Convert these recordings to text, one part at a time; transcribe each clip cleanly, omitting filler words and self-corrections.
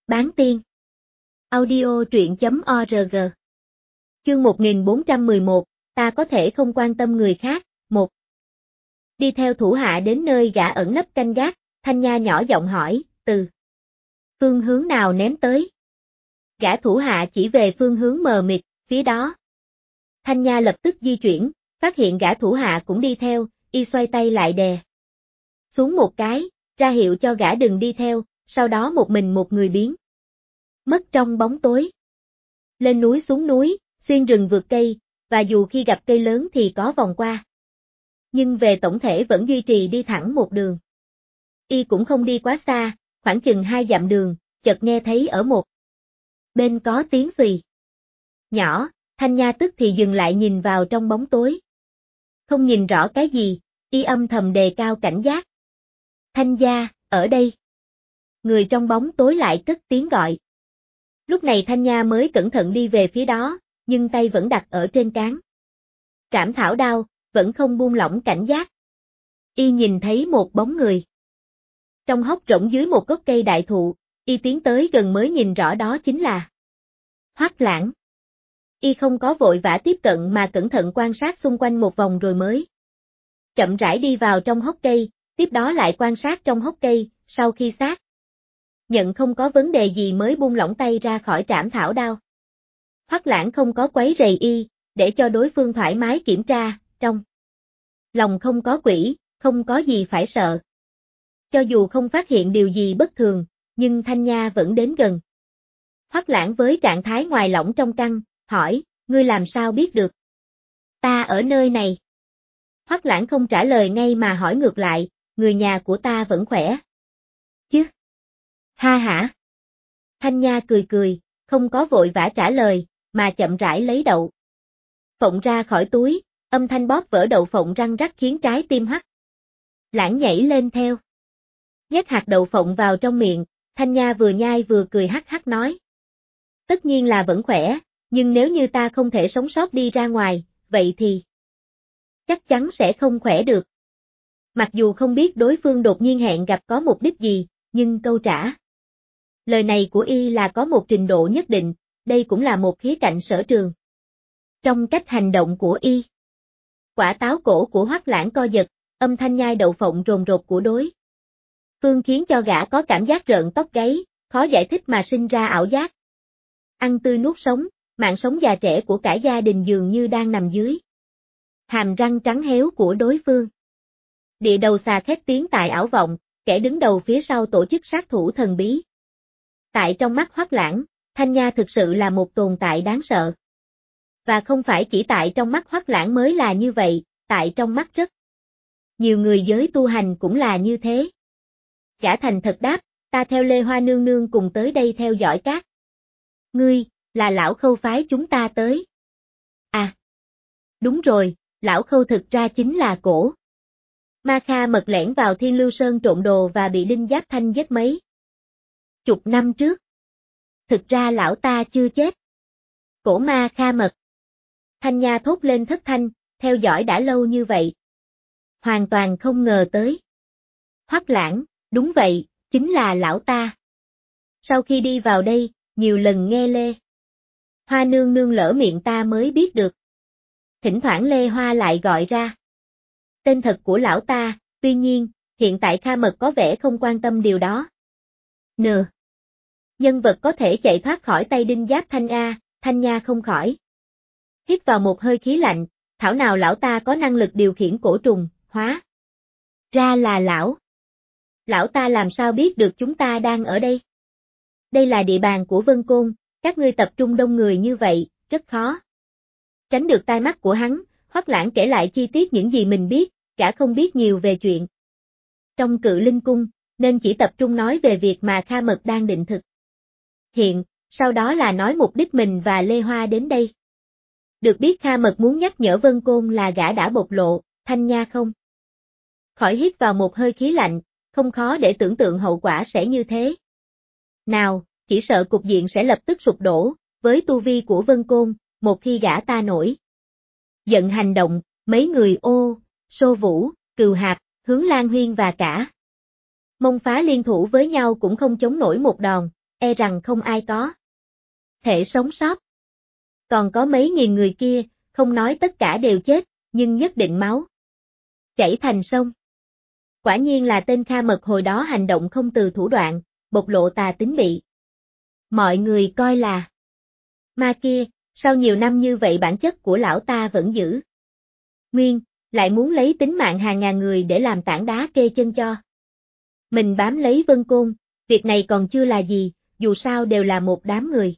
Bán tiên. Audio truyện.org. Chương 1411, ta có thể không quan tâm người khác. 1. Đi theo thủ hạ đến nơi gã ẩn nấp canh gác, Thanh Nha nhỏ giọng hỏi, từ phương hướng nào ném tới? Gã thủ hạ chỉ về phương hướng mờ mịt, phía đó. Thanh Nha lập tức di chuyển, phát hiện gã thủ hạ cũng đi theo, y xoay tay lại đè xuống một cái, ra hiệu cho gã đừng đi theo, sau đó một mình một người biến mất trong bóng tối. Lên núi xuống núi, xuyên rừng vượt cây, và dù khi gặp cây lớn thì có vòng qua. Nhưng về tổng thể vẫn duy trì đi thẳng một đường. Y cũng không đi quá xa, khoảng chừng 2 dặm đường, chợt nghe thấy ở một bên có tiếng xùy nhỏ, Thanh Nha tức thì dừng lại nhìn vào trong bóng tối. Không nhìn rõ cái gì, y âm thầm đề cao cảnh giác. Thanh gia, ở đây. Người trong bóng tối lại cất tiếng gọi. Lúc này Thanh Nha mới cẩn thận đi về phía đó, nhưng tay vẫn đặt ở trên cán trảm thảo đao, vẫn không buông lỏng cảnh giác. Y nhìn thấy một bóng người. Trong hốc rỗng dưới một gốc cây đại thụ, y tiến tới gần mới nhìn rõ đó chính là Hoắc Lãng. Y không có vội vã tiếp cận mà cẩn thận quan sát xung quanh một vòng rồi mới chậm rãi đi vào trong hốc cây, tiếp đó lại quan sát trong hốc cây, sau khi xác nhận không có vấn đề gì mới buông lỏng tay ra khỏi trảm thảo đao. Hoắc Lãng không có quấy rầy y, để cho đối phương thoải mái kiểm tra, trong lòng không có quỷ, không có gì phải sợ. Cho dù không phát hiện điều gì bất thường, nhưng Thanh Nha vẫn đến gần. Hoắc Lãng với trạng thái ngoài lỏng trong căn, hỏi, ngươi làm sao biết được? Ta ở nơi này. Hoắc Lãng không trả lời ngay mà hỏi ngược lại, người nhà của ta vẫn khỏe chứ? Ha hả? Thanh Nha cười cười, không có vội vã trả lời, mà chậm rãi lấy đậu phộng ra khỏi túi, âm thanh bóp vỡ đậu phộng răng rắc khiến trái tim Hoắc Lãng nhảy lên theo. Nhét hạt đậu phộng vào trong miệng, Thanh Nha vừa nhai vừa cười hắc hắc nói. Tất nhiên là vẫn khỏe, nhưng nếu như ta không thể sống sót đi ra ngoài, vậy thì chắc chắn sẽ không khỏe được. Mặc dù không biết đối phương đột nhiên hẹn gặp có mục đích gì, nhưng câu trả lời này của y là có một trình độ nhất định, đây cũng là một khía cạnh sở trường trong cách hành động của y. Quả táo cổ của Hoắc Lãng co giật, âm thanh nhai đậu phộng rồn rột của đối phương khiến cho gã có cảm giác rợn tóc gáy, khó giải thích mà sinh ra ảo giác. Ăn tươi nuốt sống, mạng sống già trẻ của cả gia đình dường như đang nằm dưới hàm răng trắng héo của đối phương. Địa đầu xà khét tiếng tại ảo vọng, kẻ đứng đầu phía sau tổ chức sát thủ thần bí. Tại trong mắt Hoắc Lãng, Thanh Nha thực sự là một tồn tại đáng sợ. Và không phải chỉ tại trong mắt Hoắc Lãng mới là như vậy, tại trong mắt rất nhiều người giới tu hành cũng là như thế. Gã thành thật đáp, ta theo Lê Hoa nương nương cùng tới đây theo dõi các ngươi, là lão Khâu phái chúng ta tới. À, đúng rồi, lão Khâu thực ra chính là cổ Ma Kha mật lẻn vào Thiên Lưu Sơn trộm đồ và bị Đinh Giáp Thanh giết mấy chục năm trước. Thực ra lão ta chưa chết. Cổ Ma Kha mật. Thanh Nha thốt lên thất thanh, theo dõi đã lâu như vậy. Hoàn toàn không ngờ tới. Hoắc Lãng, đúng vậy, chính là lão ta. Sau khi đi vào đây, nhiều lần nghe Lê Hoa nương nương lỡ miệng ta mới biết được. Thỉnh thoảng Lê Hoa lại gọi ra tên thật của lão ta, tuy nhiên, hiện tại Kha Mật có vẻ không quan tâm điều đó. Nhân vật có thể chạy thoát khỏi tay Đinh Giáp Thanh A, Thanh Nha không khỏi hít vào một hơi khí lạnh, thảo nào lão ta có năng lực điều khiển cổ trùng, hóa ra là lão ta làm sao biết được chúng ta đang ở đây? Đây là địa bàn của Vân Côn, các ngươi tập trung đông người như vậy, rất khó tránh được tai mắt của hắn. Hoắc Lãng kể lại chi tiết những gì mình biết, gã không biết nhiều về chuyện trong Cự Linh Cung, nên chỉ tập trung nói về việc mà Kha Mật đang định thực hiện, sau đó là nói mục đích mình và Lê Hoa đến đây. Được biết Kha Mật muốn nhắc nhở Vân Côn là gã đã bộc lộ, Thanh Nha không khỏi hít vào một hơi khí lạnh, không khó để tưởng tượng hậu quả sẽ như thế nào, chỉ sợ cục diện sẽ lập tức sụp đổ, với tu vi của Vân Côn, một khi gã ta nổi giận hành động, mấy người Xô Vũ, Cừu Hạp, Hướng Lan Huyên và cả Mông Phá liên thủ với nhau cũng không chống nổi một đòn, e rằng không ai có thể sống sót. Còn có mấy nghìn người kia, không nói tất cả đều chết, nhưng nhất định máu chảy thành sông. Quả nhiên là tên Kha Mật hồi đó hành động không từ thủ đoạn, bộc lộ tà tính bị mọi người coi là ma kia, sau nhiều năm như vậy bản chất của lão ta vẫn giữ nguyên, lại muốn lấy tính mạng hàng ngàn người để làm tảng đá kê chân cho mình bám lấy Vân Côn, việc này còn chưa là gì, dù sao đều là một đám người.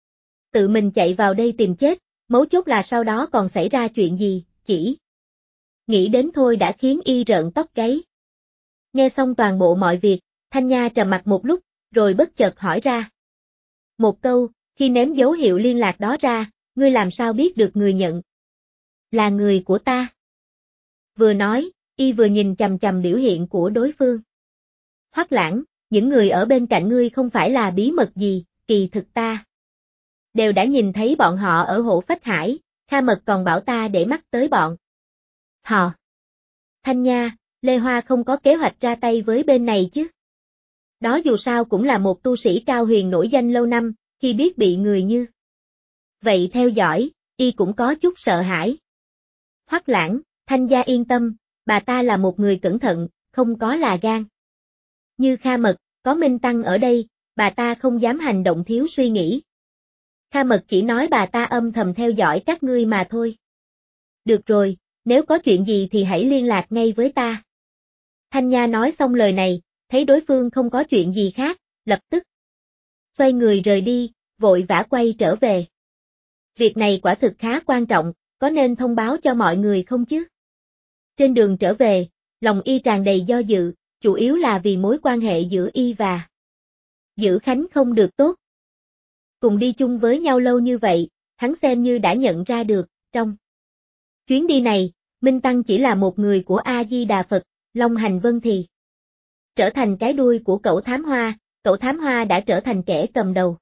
Tự mình chạy vào đây tìm chết, mấu chốt là sau đó còn xảy ra chuyện gì, chỉ nghĩ đến thôi đã khiến y rợn tóc gáy. Nghe xong toàn bộ mọi việc, Thanh Nha trầm mặc một lúc, rồi bất chợt hỏi ra. Một câu, khi ném dấu hiệu liên lạc đó ra, ngươi làm sao biết được người nhận là người của ta? Vừa nói, y vừa nhìn chằm chằm biểu hiện của đối phương. Hoắc Lãng, những người ở bên cạnh ngươi không phải là bí mật gì, kỳ thực ta đều đã nhìn thấy bọn họ ở Hổ Phách Hải, Kha Mật còn bảo ta để mắt tới bọn họ. Thanh Nha, Lê Hoa không có kế hoạch ra tay với bên này chứ? Đó dù sao cũng là một tu sĩ cao huyền nổi danh lâu năm, khi biết bị người như vậy theo dõi, y cũng có chút sợ hãi. Hoắc Lãng, Thanh gia yên tâm, bà ta là một người cẩn thận, không có là gan. Như Kha Mật, có Minh Tăng ở đây, bà ta không dám hành động thiếu suy nghĩ. Kha Mật chỉ nói bà ta âm thầm theo dõi các ngươi mà thôi. Được rồi, nếu có chuyện gì thì hãy liên lạc ngay với ta. Thanh Nha nói xong lời này, thấy đối phương không có chuyện gì khác, lập tức xoay người rời đi, vội vã quay trở về. Việc này quả thực khá quan trọng, có nên thông báo cho mọi người không chứ? Trên đường trở về, lòng y tràn đầy do dự, chủ yếu là vì mối quan hệ giữa y và Dữ Khánh không được tốt. Cùng đi chung với nhau lâu như vậy, hắn xem như đã nhận ra được, trong chuyến đi này, Minh Tăng chỉ là một người của A-di-đà Phật, Long Hành Vân thì trở thành cái đuôi của cậu Thám Hoa đã trở thành kẻ cầm đầu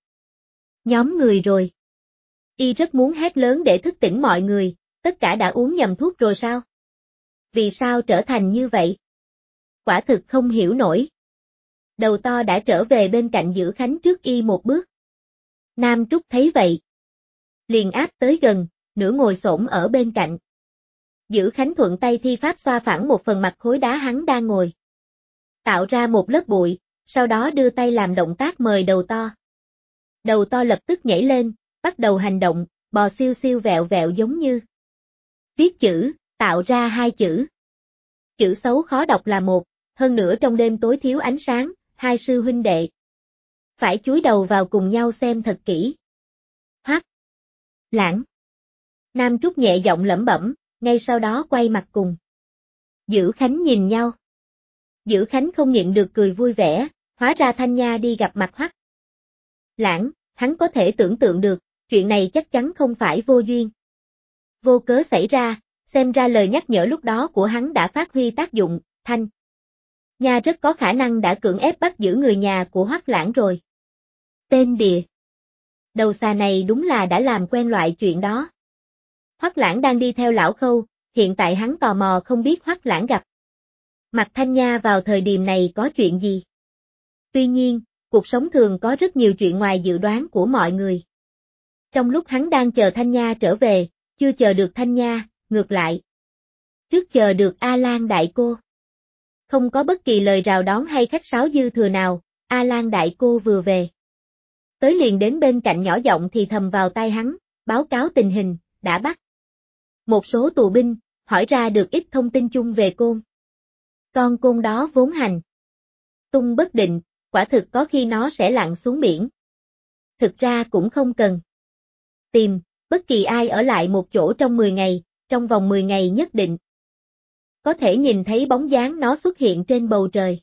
nhóm người rồi. Y rất muốn hét lớn để thức tỉnh mọi người, tất cả đã uống nhầm thuốc rồi sao? Vì sao trở thành như vậy? Quả thực không hiểu nổi. Đầu to đã trở về bên cạnh Dữ Khánh trước y một bước. Nam Trúc thấy vậy, liền áp tới gần, nửa ngồi xổm ở bên cạnh. Dữ Khánh thuận tay thi pháp xoa phẳng một phần mặt khối đá hắn đang ngồi, tạo ra một lớp bụi, sau đó đưa tay làm động tác mời đầu to. Đầu to lập tức nhảy lên, bắt đầu hành động, bò siêu siêu vẹo vẹo giống như viết chữ, tạo ra hai chữ. Chữ xấu khó đọc là một, hơn nữa trong đêm tối thiếu ánh sáng, hai sư huynh đệ phải chúi đầu vào cùng nhau xem thật kỹ. Hoắc Lãng. Nam Trúc nhẹ giọng lẩm bẩm, ngay sau đó quay mặt cùng Dữ Khánh nhìn nhau. Dữ Khánh không nhịn được cười vui vẻ, hóa ra Thanh Nha đi gặp mặt Hoắc Lãng, hắn có thể tưởng tượng được, chuyện này chắc chắn không phải vô duyên vô cớ xảy ra, xem ra lời nhắc nhở lúc đó của hắn đã phát huy tác dụng, Thanh Nha rất có khả năng đã cưỡng ép bắt giữ người nhà của Hoắc Lãng rồi. Tên đìa. Đầu xà này đúng là đã làm quen loại chuyện đó. Hoắc Lãng đang đi theo lão Khâu, hiện tại hắn tò mò không biết Hoắc Lãng gặp mặt Thanh Nha vào thời điểm này có chuyện gì. Tuy nhiên, cuộc sống thường có rất nhiều chuyện ngoài dự đoán của mọi người. Trong lúc hắn đang chờ Thanh Nha trở về, chưa chờ được Thanh Nha, ngược lại. Trước chờ được A-Lan Đại Cô. Không có bất kỳ lời rào đón hay khách sáo dư thừa nào, A-Lan Đại Cô vừa về. Tới liền đến bên cạnh nhỏ giọng thì thầm vào tai hắn, báo cáo tình hình, đã bắt một số tù binh, hỏi ra được ít thông tin chung về Côn. Con Côn đó vốn hành tung bất định, quả thực có khi nó sẽ lặn xuống biển. Thực ra cũng không cần tìm bất kỳ ai ở lại một chỗ trong 10 ngày, trong vòng 10 ngày nhất định có thể nhìn thấy bóng dáng nó xuất hiện trên bầu trời.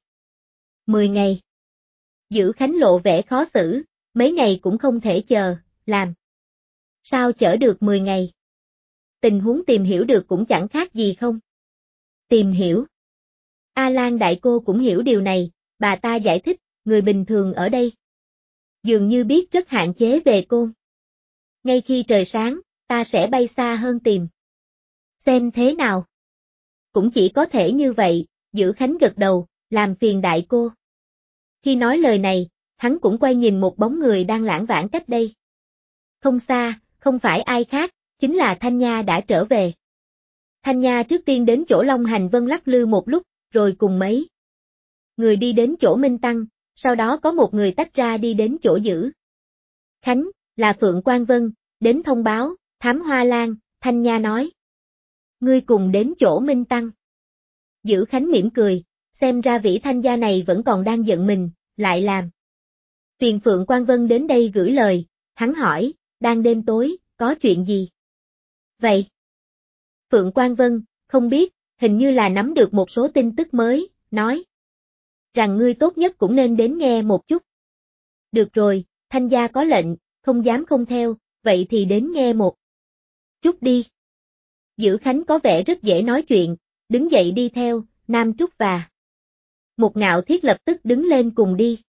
10 ngày. Dữ Khánh lộ vẻ khó xử, mấy ngày cũng không thể chờ, làm sao chở được 10 ngày. Tình huống tìm hiểu được cũng chẳng khác gì không. Tìm hiểu. A-Lan Đại Cô cũng hiểu điều này, bà ta giải thích, người bình thường ở đây dường như biết rất hạn chế về Côn. Ngay khi trời sáng, ta sẽ bay xa hơn tìm xem thế nào. Cũng chỉ có thể như vậy, Dữ Khánh gật đầu, làm phiền Đại Cô. Khi nói lời này, hắn cũng quay nhìn một bóng người đang lảng vảng cách đây. Không xa, không phải ai khác, chính là Thanh Nha đã trở về. Thanh Nha trước tiên đến chỗ Long Hành Vân lắc lư một lúc, rồi cùng mấy người đi đến chỗ Minh Tăng, sau đó có một người tách ra đi đến chỗ Dữ Khánh, là Phượng Quang Vân, đến thông báo, Thám Hoa Lan, Thanh Nha nói. Ngươi cùng đến chỗ Minh Tăng. Dữ Khánh mỉm cười, xem ra Vĩ Thanh gia này vẫn còn đang giận mình, lại làm. Phiền Phượng Quang Vân đến đây gửi lời, hắn hỏi, đang đêm tối, có chuyện gì? Vậy? Phượng Quang Vân, không biết, hình như là nắm được một số tin tức mới, nói. Rằng ngươi tốt nhất cũng nên đến nghe một chút. Được rồi, Thanh gia có lệnh, không dám không theo, vậy thì đến nghe một chút đi. Dữ Khánh có vẻ rất dễ nói chuyện, đứng dậy đi theo, Nam Trúc và Một Ngạo Thiết lập tức đứng lên cùng đi.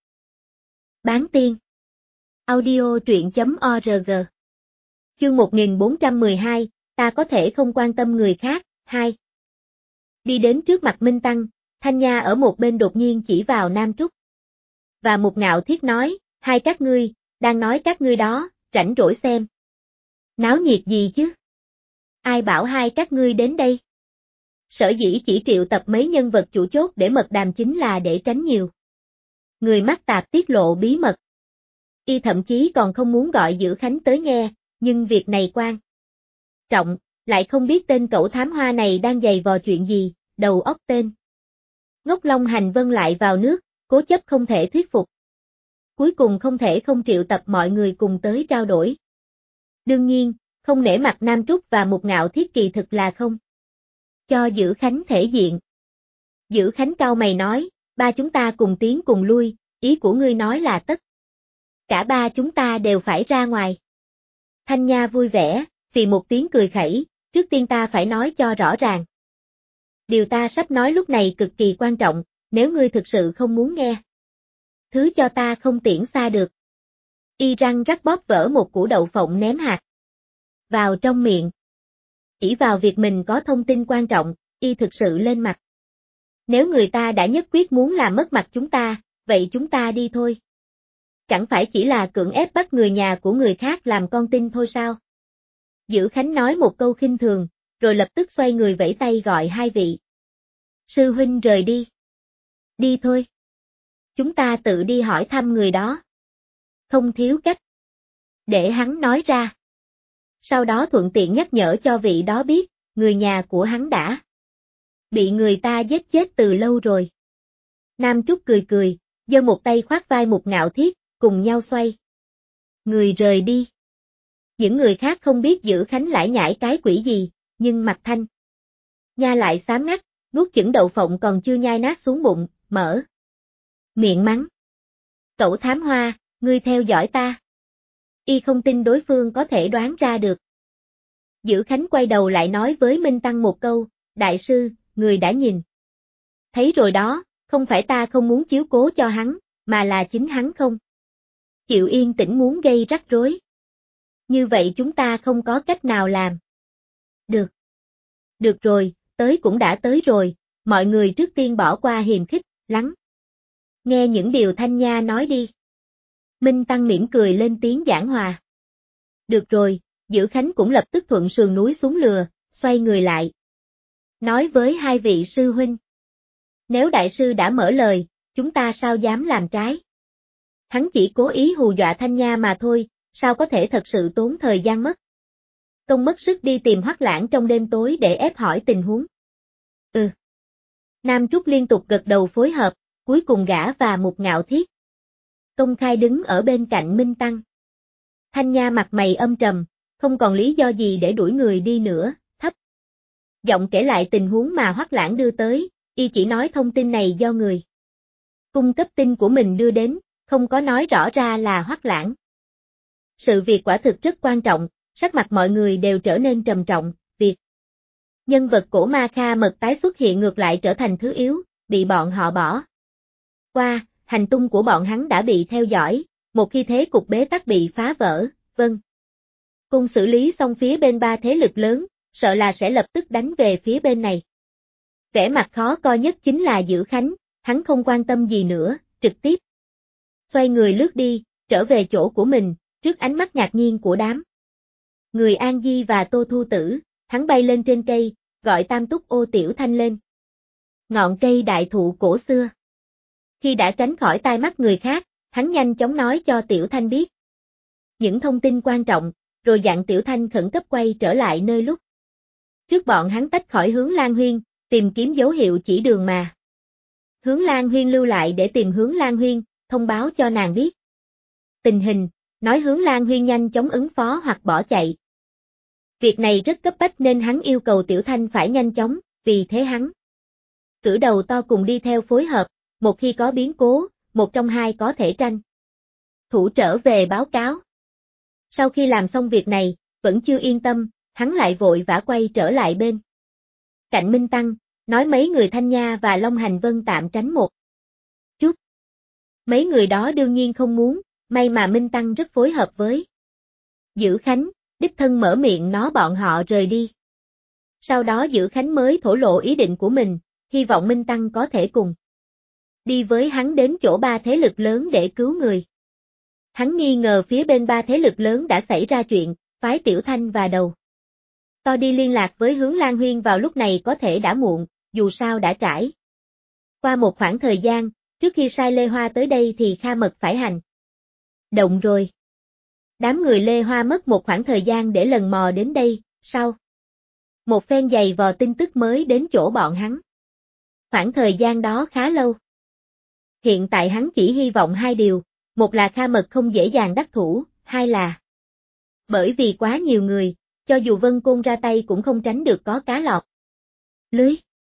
Bán tiên. Audio truyện.org. Chương 1412, ta có thể không quan tâm người khác, 2. Đi đến trước mặt Minh Tăng, Thanh Nha ở một bên đột nhiên chỉ vào Nam Trúc. Và Một Ngạo Thiết nói, hai các ngươi, đang nói các ngươi đó, rảnh rỗi xem. Náo nhiệt gì chứ? Ai bảo hai các ngươi đến đây? Sở dĩ chỉ triệu tập mấy nhân vật chủ chốt để mật đàm chính là để tránh nhiều người mắc tạp tiết lộ bí mật. Y thậm chí còn không muốn gọi Dữ Khánh tới nghe, nhưng việc này quan trọng, lại không biết tên cẩu thám hoa này đang giày vò chuyện gì, đầu óc tên. Ngốc Long Hành Vân lại vào nước, cố chấp không thể thuyết phục. Cuối cùng không thể không triệu tập mọi người cùng tới trao đổi. Đương nhiên, không nể mặt Nam Trúc và Một Ngạo Thiết kỳ thực là không cho Dữ Khánh thể diện. Dữ Khánh cau mày nói, ba chúng ta cùng tiến cùng lui, ý của ngươi nói là tất cả ba chúng ta đều phải ra ngoài. Thanh Nha vui vẻ, vì một tiếng cười khẩy, trước tiên ta phải nói cho rõ ràng. Điều ta sắp nói lúc này cực kỳ quan trọng, nếu ngươi thực sự không muốn nghe. Thứ cho ta không tiễn xa được. Y răng rắc bóp vỡ một củ đậu phộng ném hạt vào trong miệng. Ỷ vào việc mình có thông tin quan trọng, Y thực sự lên mặt. Nếu người ta đã nhất quyết muốn làm mất mặt chúng ta, vậy chúng ta đi thôi. Chẳng phải chỉ là cưỡng ép bắt người nhà của người khác làm con tin thôi sao? Dữ Khánh nói một câu khinh thường, rồi lập tức xoay người vẫy tay gọi hai vị sư huynh rời đi. Đi thôi. Chúng ta tự đi hỏi thăm người đó. Không thiếu cách. Để hắn nói ra. Sau đó thuận tiện nhắc nhở cho vị đó biết, người nhà của hắn đã bị người ta giết chết từ lâu rồi. Nam Trúc cười cười, giơ một tay khoác vai Một Ngạo Thiết, cùng nhau xoay người rời đi. Những người khác không biết Dữ Khánh lải nhải cái quỷ gì, nhưng mặt Thanh Nha lại xám ngắt, nuốt chửng đậu phộng còn chưa nhai nát xuống bụng, mở miệng mắng. Cẩu thám hoa, ngươi theo dõi ta. Y không tin đối phương có thể đoán ra được. Dữ Khánh quay đầu lại nói với Minh Tăng một câu, đại sư, người đã nhìn thấy rồi đó, không phải ta không muốn chiếu cố cho hắn, mà là chính hắn không chịu yên tĩnh muốn gây rắc rối. Như vậy chúng ta không có cách nào làm. Được. Được rồi, tới cũng đã tới rồi, mọi người trước tiên bỏ qua hiềm khích, lắng nghe những điều Thanh Nha nói đi. Minh Tăng mỉm cười lên tiếng giảng hòa. Được rồi, Dữ Khánh cũng lập tức thuận sườn núi xuống lừa, xoay người lại. Nói với hai vị sư huynh. Nếu đại sư đã mở lời, chúng ta sao dám làm trái. Hắn chỉ cố ý hù dọa Thanh Nha mà thôi, sao có thể thật sự tốn thời gian mất công mất sức đi tìm Hoắc Lãng trong đêm tối để ép hỏi tình huống. Nam Trúc liên tục gật đầu phối hợp, cuối cùng gã và Một Ngạo Thiết công khai đứng ở bên cạnh Minh Tăng. Thanh Nha mặt mày âm trầm, không còn lý do gì để đuổi người đi nữa, thấp giọng kể lại tình huống mà Hoắc Lãng đưa tới, y chỉ nói thông tin này do người cung cấp tin của mình đưa đến, không có nói rõ ra là Hoắc Lãng. Sự việc quả thực rất quan trọng, sắc mặt mọi người đều trở nên trầm trọng, việc nhân vật cổ ma Kha Mật tái xuất hiện ngược lại trở thành thứ yếu, bị bọn họ bỏ qua, hành tung của bọn hắn đã bị theo dõi, một khi thế cục bế tắc bị phá vỡ, vâng. Cùng xử lý xong phía bên ba thế lực lớn, sợ là sẽ lập tức đánh về phía bên này. Vẻ mặt khó coi nhất chính là Dữ Khánh, hắn không quan tâm gì nữa, trực tiếp Xoay người lướt đi, trở về chỗ của mình, trước ánh mắt ngạc nhiên của đám người An Di và Tô Thu Tử, hắn bay lên trên cây, gọi Tam Túc Ô Tiểu Thanh lên. Ngọn cây đại thụ cổ xưa. Khi đã tránh khỏi tai mắt người khác, hắn nhanh chóng nói cho Tiểu Thanh biết những thông tin quan trọng, rồi dặn Tiểu Thanh khẩn cấp quay trở lại nơi lúc trước bọn hắn tách khỏi Hướng Lan Huyên, tìm kiếm dấu hiệu chỉ đường mà Hướng Lan Huyên lưu lại để tìm Hướng Lan Huyên, thông báo cho nàng biết tình hình, nói Hướng Lan Huyên nhanh chóng ứng phó hoặc bỏ chạy. Việc này rất cấp bách nên hắn yêu cầu Tiểu Thanh phải nhanh chóng, vì thế hắn cử đầu to cùng đi theo phối hợp, một khi có biến cố, một trong hai có thể tranh thủ trở về báo cáo. Sau khi làm xong việc này, vẫn chưa yên tâm, hắn lại vội vã quay trở lại bên cạnh Minh Tăng, nói mấy người Thanh Nha và Long Hành Vân tạm tránh một chút. Mấy người đó đương nhiên không muốn, may mà Minh Tăng rất phối hợp với Dữ Khánh, đích thân mở miệng nói bọn họ rời đi. Sau đó Dữ Khánh mới thổ lộ ý định của mình, hy vọng Minh Tăng có thể cùng đi với hắn đến chỗ ba thế lực lớn để cứu người. Hắn nghi ngờ phía bên ba thế lực lớn đã xảy ra chuyện, phái Tiểu Thanh và Đầu to đi liên lạc với Hướng Lan Huyên vào lúc này có thể đã muộn, dù sao đã trải qua một khoảng thời gian, trước khi sai Lê Hoa tới đây thì Kha Mật phải hành động rồi. Đám người Lê Hoa mất một khoảng thời gian để lần mò đến đây, sau một phen giày vò tin tức mới đến chỗ bọn hắn. Khoảng thời gian đó khá lâu. Hiện tại hắn chỉ hy vọng hai điều, một là Kha Mật không dễ dàng đắc thủ, hai là bởi vì quá nhiều người, cho dù Vân Côn ra tay cũng không tránh được có cá lọt lưới.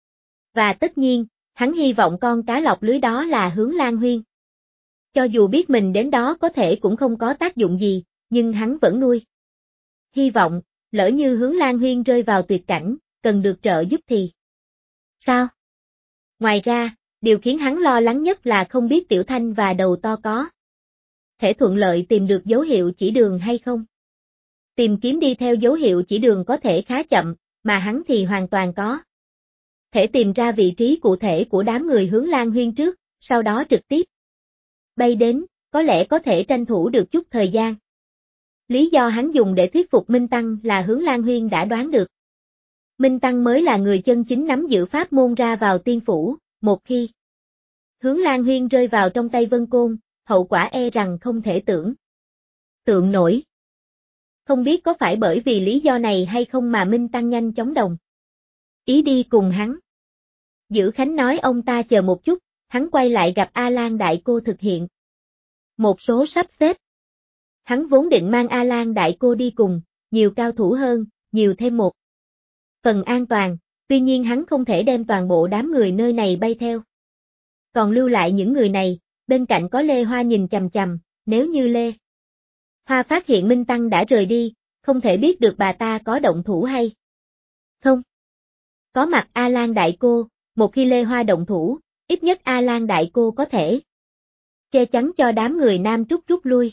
Và tất nhiên, hắn hy vọng con cá lọt lưới đó là Hướng Lan Huyên. Cho dù biết mình đến đó có thể cũng không có tác dụng gì, nhưng hắn vẫn nuôi hy vọng, lỡ như Hướng Lan Huyên rơi vào tuyệt cảnh, cần được trợ giúp thì sao? Ngoài ra, điều khiến hắn lo lắng nhất là không biết Tiểu Thanh và Đầu to có thể thuận lợi tìm được dấu hiệu chỉ đường hay không. Tìm kiếm đi theo dấu hiệu chỉ đường có thể khá chậm, mà hắn thì hoàn toàn có thể tìm ra vị trí cụ thể của đám người Hướng Lan Huyên trước, sau đó trực tiếp bay đến, có lẽ có thể tranh thủ được chút thời gian. Lý do hắn dùng để thuyết phục Minh Tăng là Hướng Lan Huyên đã đoán được. Minh Tăng mới là người chân chính nắm giữ pháp môn ra vào tiên phủ, một khi Hướng Lan Huyên rơi vào trong tay Vân Côn, hậu quả e rằng không thể tưởng tượng nổi. Không biết có phải bởi vì lý do này hay không mà Minh Tăng nhanh chóng đồng ý đi cùng hắn. Dữ Khánh nói ông ta chờ một chút, hắn quay lại gặp A Lan Đại Cô thực hiện một số sắp xếp. Hắn vốn định mang A Lan Đại Cô đi cùng, nhiều cao thủ hơn, nhiều thêm một phần an toàn, tuy nhiên hắn không thể đem toàn bộ đám người nơi này bay theo. Còn lưu lại những người này, bên cạnh có Lê Hoa nhìn chằm chằm, nếu như Lê Hoa phát hiện Minh Tăng đã rời đi, không thể biết được bà ta có động thủ hay không. Có mặt A Lan Đại Cô, một khi Lê Hoa động thủ, ít nhất A Lan Đại Cô có thể che chắn cho đám người Nam Trúc rút lui.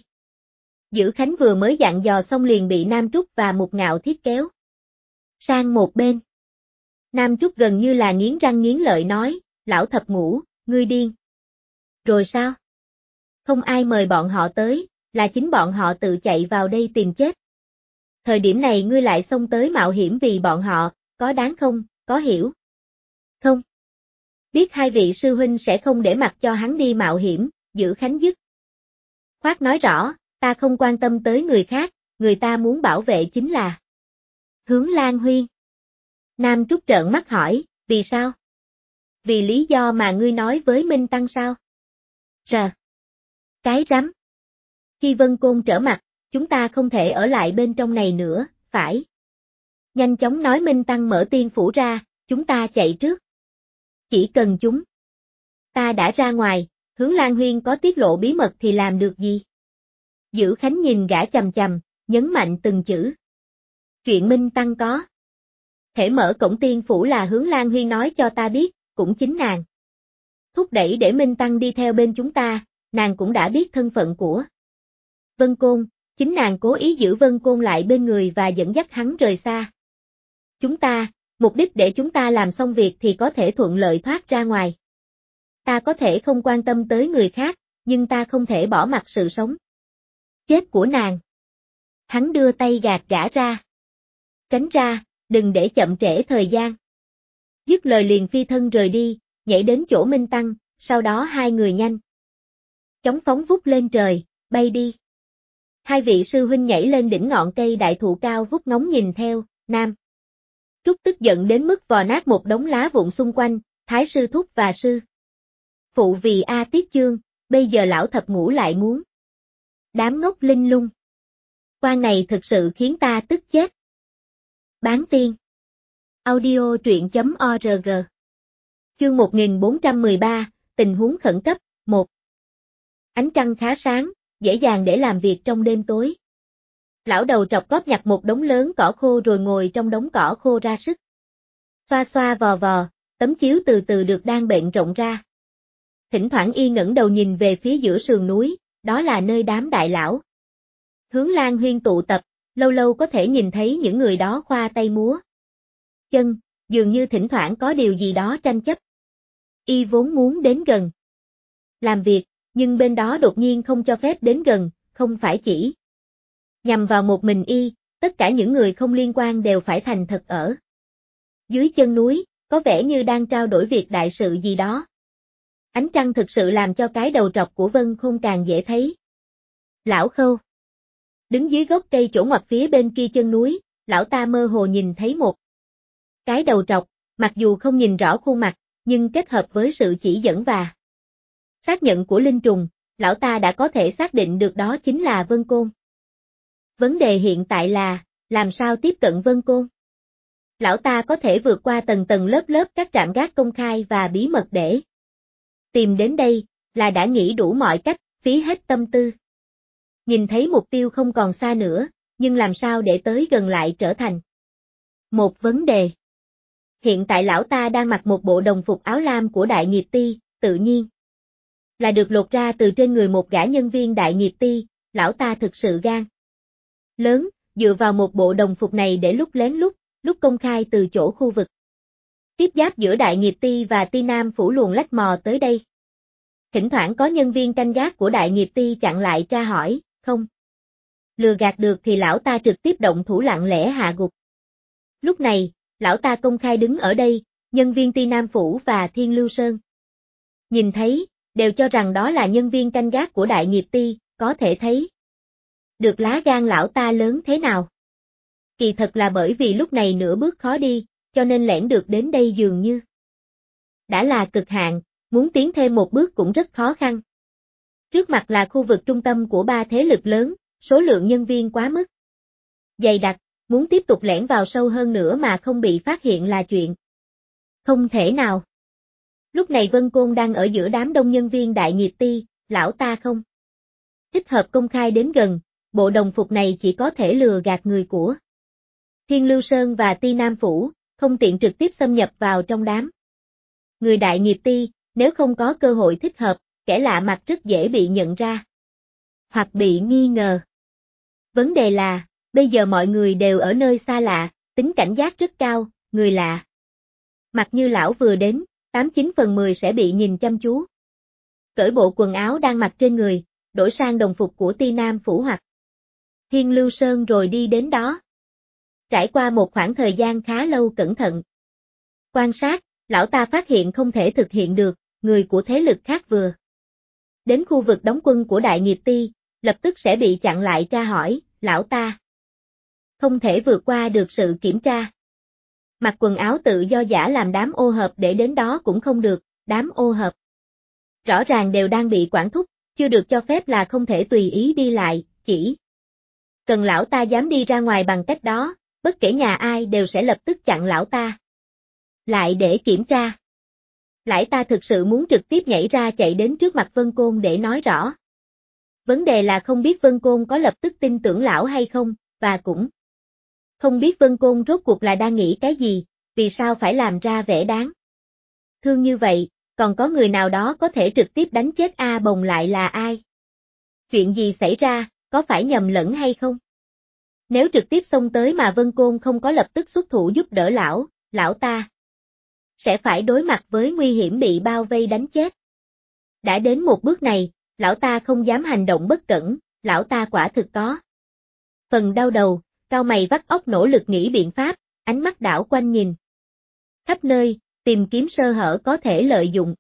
Dữ Khánh vừa mới dặn dò xong liền bị Nam Trúc và Mục Ngạo Thiết kéo sang một bên. Nam Trúc gần như là nghiến răng nghiến lợi nói, lão thập ngũ, ngươi điên rồi sao? Không ai mời bọn họ tới, là chính bọn họ tự chạy vào đây tìm chết. Thời điểm này ngươi lại xông tới mạo hiểm vì bọn họ, có đáng không, có hiểu không? Biết hai vị sư huynh sẽ không để mặc cho hắn đi mạo hiểm, Dữ Khánh dứt khoát nói rõ, ta không quan tâm tới người khác, người ta muốn bảo vệ chính là Hướng Lan Huyên. Nam Trúc trợn mắt hỏi, vì sao? Vì lý do mà ngươi nói với Minh Tăng sao? Rờ. Cái rắm. Khi Vân Côn trở mặt, chúng ta không thể ở lại bên trong này nữa, phải. Nhanh chóng nói Minh Tăng mở tiên phủ ra, chúng ta chạy trước. Chỉ cần chúng ta đã ra ngoài, Hướng Lan Huyên có tiết lộ bí mật thì làm được gì? Dữ Khánh nhìn gã chằm chằm, nhấn mạnh từng chữ. Chuyện Minh Tăng có thể mở cổng tiên phủ là Hướng Lan Huyên nói cho ta biết, cũng chính nàng thúc đẩy để Minh Tăng đi theo bên chúng ta, nàng cũng đã biết thân phận của Vân Côn, chính nàng cố ý giữ Vân Côn lại bên người và dẫn dắt hắn rời xa chúng ta, mục đích để chúng ta làm xong việc thì có thể thuận lợi thoát ra ngoài. Ta có thể không quan tâm tới người khác, nhưng ta không thể bỏ mặc sự sống chết của nàng. Hắn đưa tay gạt gã ra. Tránh ra, đừng để chậm trễ thời gian. Dứt lời liền phi thân rời đi, nhảy đến chỗ Minh Tăng, sau đó hai người nhanh chóng phóng vút lên trời, bay đi. Hai vị sư huynh nhảy lên đỉnh ngọn cây đại thụ cao vút ngóng nhìn theo, Nam Trúc tức giận đến mức vò nát một đống lá vụn xung quanh, Thái sư thúc và sư phụ vì A Tiết Chương, bây giờ lão thập ngũ lại muốn đám ngốc linh lung. Quan này thực sự khiến ta tức chết. Bán tiên. Audio truyện.org. Chương 1413, tình huống khẩn cấp, 1. Ánh trăng khá sáng, dễ dàng để làm việc trong đêm tối. Lão đầu trọc góp nhặt một đống lớn cỏ khô rồi ngồi trong đống cỏ khô ra sức. Xoa xoa vò vò, tấm chiếu từ từ được đan bệnh rộng ra. Thỉnh thoảng y ngẩng đầu nhìn về phía giữa sườn núi, đó là nơi đám đại lão Hướng Lan Huyên tụ tập, lâu lâu có thể nhìn thấy những người đó khoa tay múa chân, dường như thỉnh thoảng có điều gì đó tranh chấp. Y vốn muốn đến gần làm việc, nhưng bên đó đột nhiên không cho phép đến gần, không phải chỉ nhằm vào một mình y, tất cả những người không liên quan đều phải thành thật ở dưới chân núi, có vẻ như đang trao đổi việc đại sự gì đó. Ánh trăng thực sự làm cho cái đầu trọc của Vân Khôn càng dễ thấy. Lão Khâu đứng dưới gốc cây chỗ ngoặt phía bên kia chân núi, lão ta mơ hồ nhìn thấy một cái đầu trọc, mặc dù không nhìn rõ khuôn mặt, nhưng kết hợp với sự chỉ dẫn và xác nhận của linh trùng, lão ta đã có thể xác định được đó chính là Vân Côn. Vấn đề hiện tại là, làm sao tiếp cận Vân Côn? Lão ta có thể vượt qua tầng tầng lớp lớp các trạm gác công khai và bí mật để tìm đến đây, là đã nghĩ đủ mọi cách, phí hết tâm tư. Nhìn thấy mục tiêu không còn xa nữa, nhưng làm sao để tới gần lại trở thành một vấn đề. Hiện tại lão ta đang mặc một bộ đồng phục áo lam của Đại Nghiệp Ti, tự nhiên là được lột ra từ trên người một gã nhân viên Đại Nghiệp Ti, lão ta thực sự gan lớn, dựa vào một bộ đồng phục này để lúc lén lúc công khai từ chỗ khu vực tiếp giáp giữa Đại Nghiệp Ti và Ti Nam Phủ luồn lách mò tới đây. Thỉnh thoảng có nhân viên canh gác của Đại Nghiệp Ti chặn lại tra hỏi, không lừa gạt được thì lão ta trực tiếp động thủ lặng lẽ hạ gục. Lúc này, lão ta công khai đứng ở đây, nhân viên Ti Nam Phủ và Thiên Lưu Sơn nhìn thấy, đều cho rằng đó là nhân viên canh gác của Đại Nghiệp Ti, có thể thấy được lá gan lão ta lớn thế nào. Kỳ thật là bởi vì lúc này nửa bước khó đi, cho nên lẻn được đến đây dường như đã là cực hạn, muốn tiến thêm một bước cũng rất khó khăn. Trước mặt là khu vực trung tâm của ba thế lực lớn, số lượng nhân viên quá mức dày đặc, muốn tiếp tục lẻn vào sâu hơn nữa mà không bị phát hiện là chuyện không thể nào. Lúc này Vân Côn đang ở giữa đám đông nhân viên Đại Nghiệp Ti, lão ta không thích hợp công khai đến gần, bộ đồng phục này chỉ có thể lừa gạt người của Thiên Lưu Sơn và Ti Nam Phủ, không tiện trực tiếp xâm nhập vào trong đám người Đại Nghiệp Ti, nếu không có cơ hội thích hợp, kẻ lạ mặt rất dễ bị nhận ra hoặc bị nghi ngờ. Vấn đề là, bây giờ mọi người đều ở nơi xa lạ, tính cảnh giác rất cao, người lạ mặt như lão vừa đến, 89 phần 10 sẽ bị nhìn chăm chú. Cởi bộ quần áo đang mặc trên người, đổi sang đồng phục của Ti Nam Phủ hoặc Thiên Lưu Sơn rồi đi đến đó. Trải qua một khoảng thời gian khá lâu cẩn thận quan sát, lão ta phát hiện không thể thực hiện được, người của thế lực khác vừa đến khu vực đóng quân của Đại Nghiệp Ti, lập tức sẽ bị chặn lại tra hỏi, lão ta không thể vượt qua được sự kiểm tra. Mặc quần áo tự do giả làm đám ô hợp để đến đó cũng không được, đám ô hợp rõ ràng đều đang bị quản thúc, chưa được cho phép là không thể tùy ý đi lại, chỉ cần lão ta dám đi ra ngoài bằng cách đó, bất kể nhà ai đều sẽ lập tức chặn lão ta lại để kiểm tra. Lão ta thực sự muốn trực tiếp nhảy ra chạy đến trước mặt Vân Côn để nói rõ. Vấn đề là không biết Vân Côn có lập tức tin tưởng lão hay không, và cũng không biết Vân Côn rốt cuộc là đang nghĩ cái gì, vì sao phải làm ra vẻ đáng thương như vậy, còn có người nào đó có thể trực tiếp đánh chết A Bồng lại là ai? Chuyện gì xảy ra, có phải nhầm lẫn hay không? Nếu trực tiếp xông tới mà Vân Côn không có lập tức xuất thủ giúp đỡ lão ta sẽ phải đối mặt với nguy hiểm bị bao vây đánh chết. Đã đến một bước này, lão ta không dám hành động bất cẩn, lão ta quả thực có phần đau đầu, cau mày vắt óc nỗ lực nghĩ biện pháp, ánh mắt đảo quanh nhìn khắp nơi, tìm kiếm sơ hở có thể lợi dụng.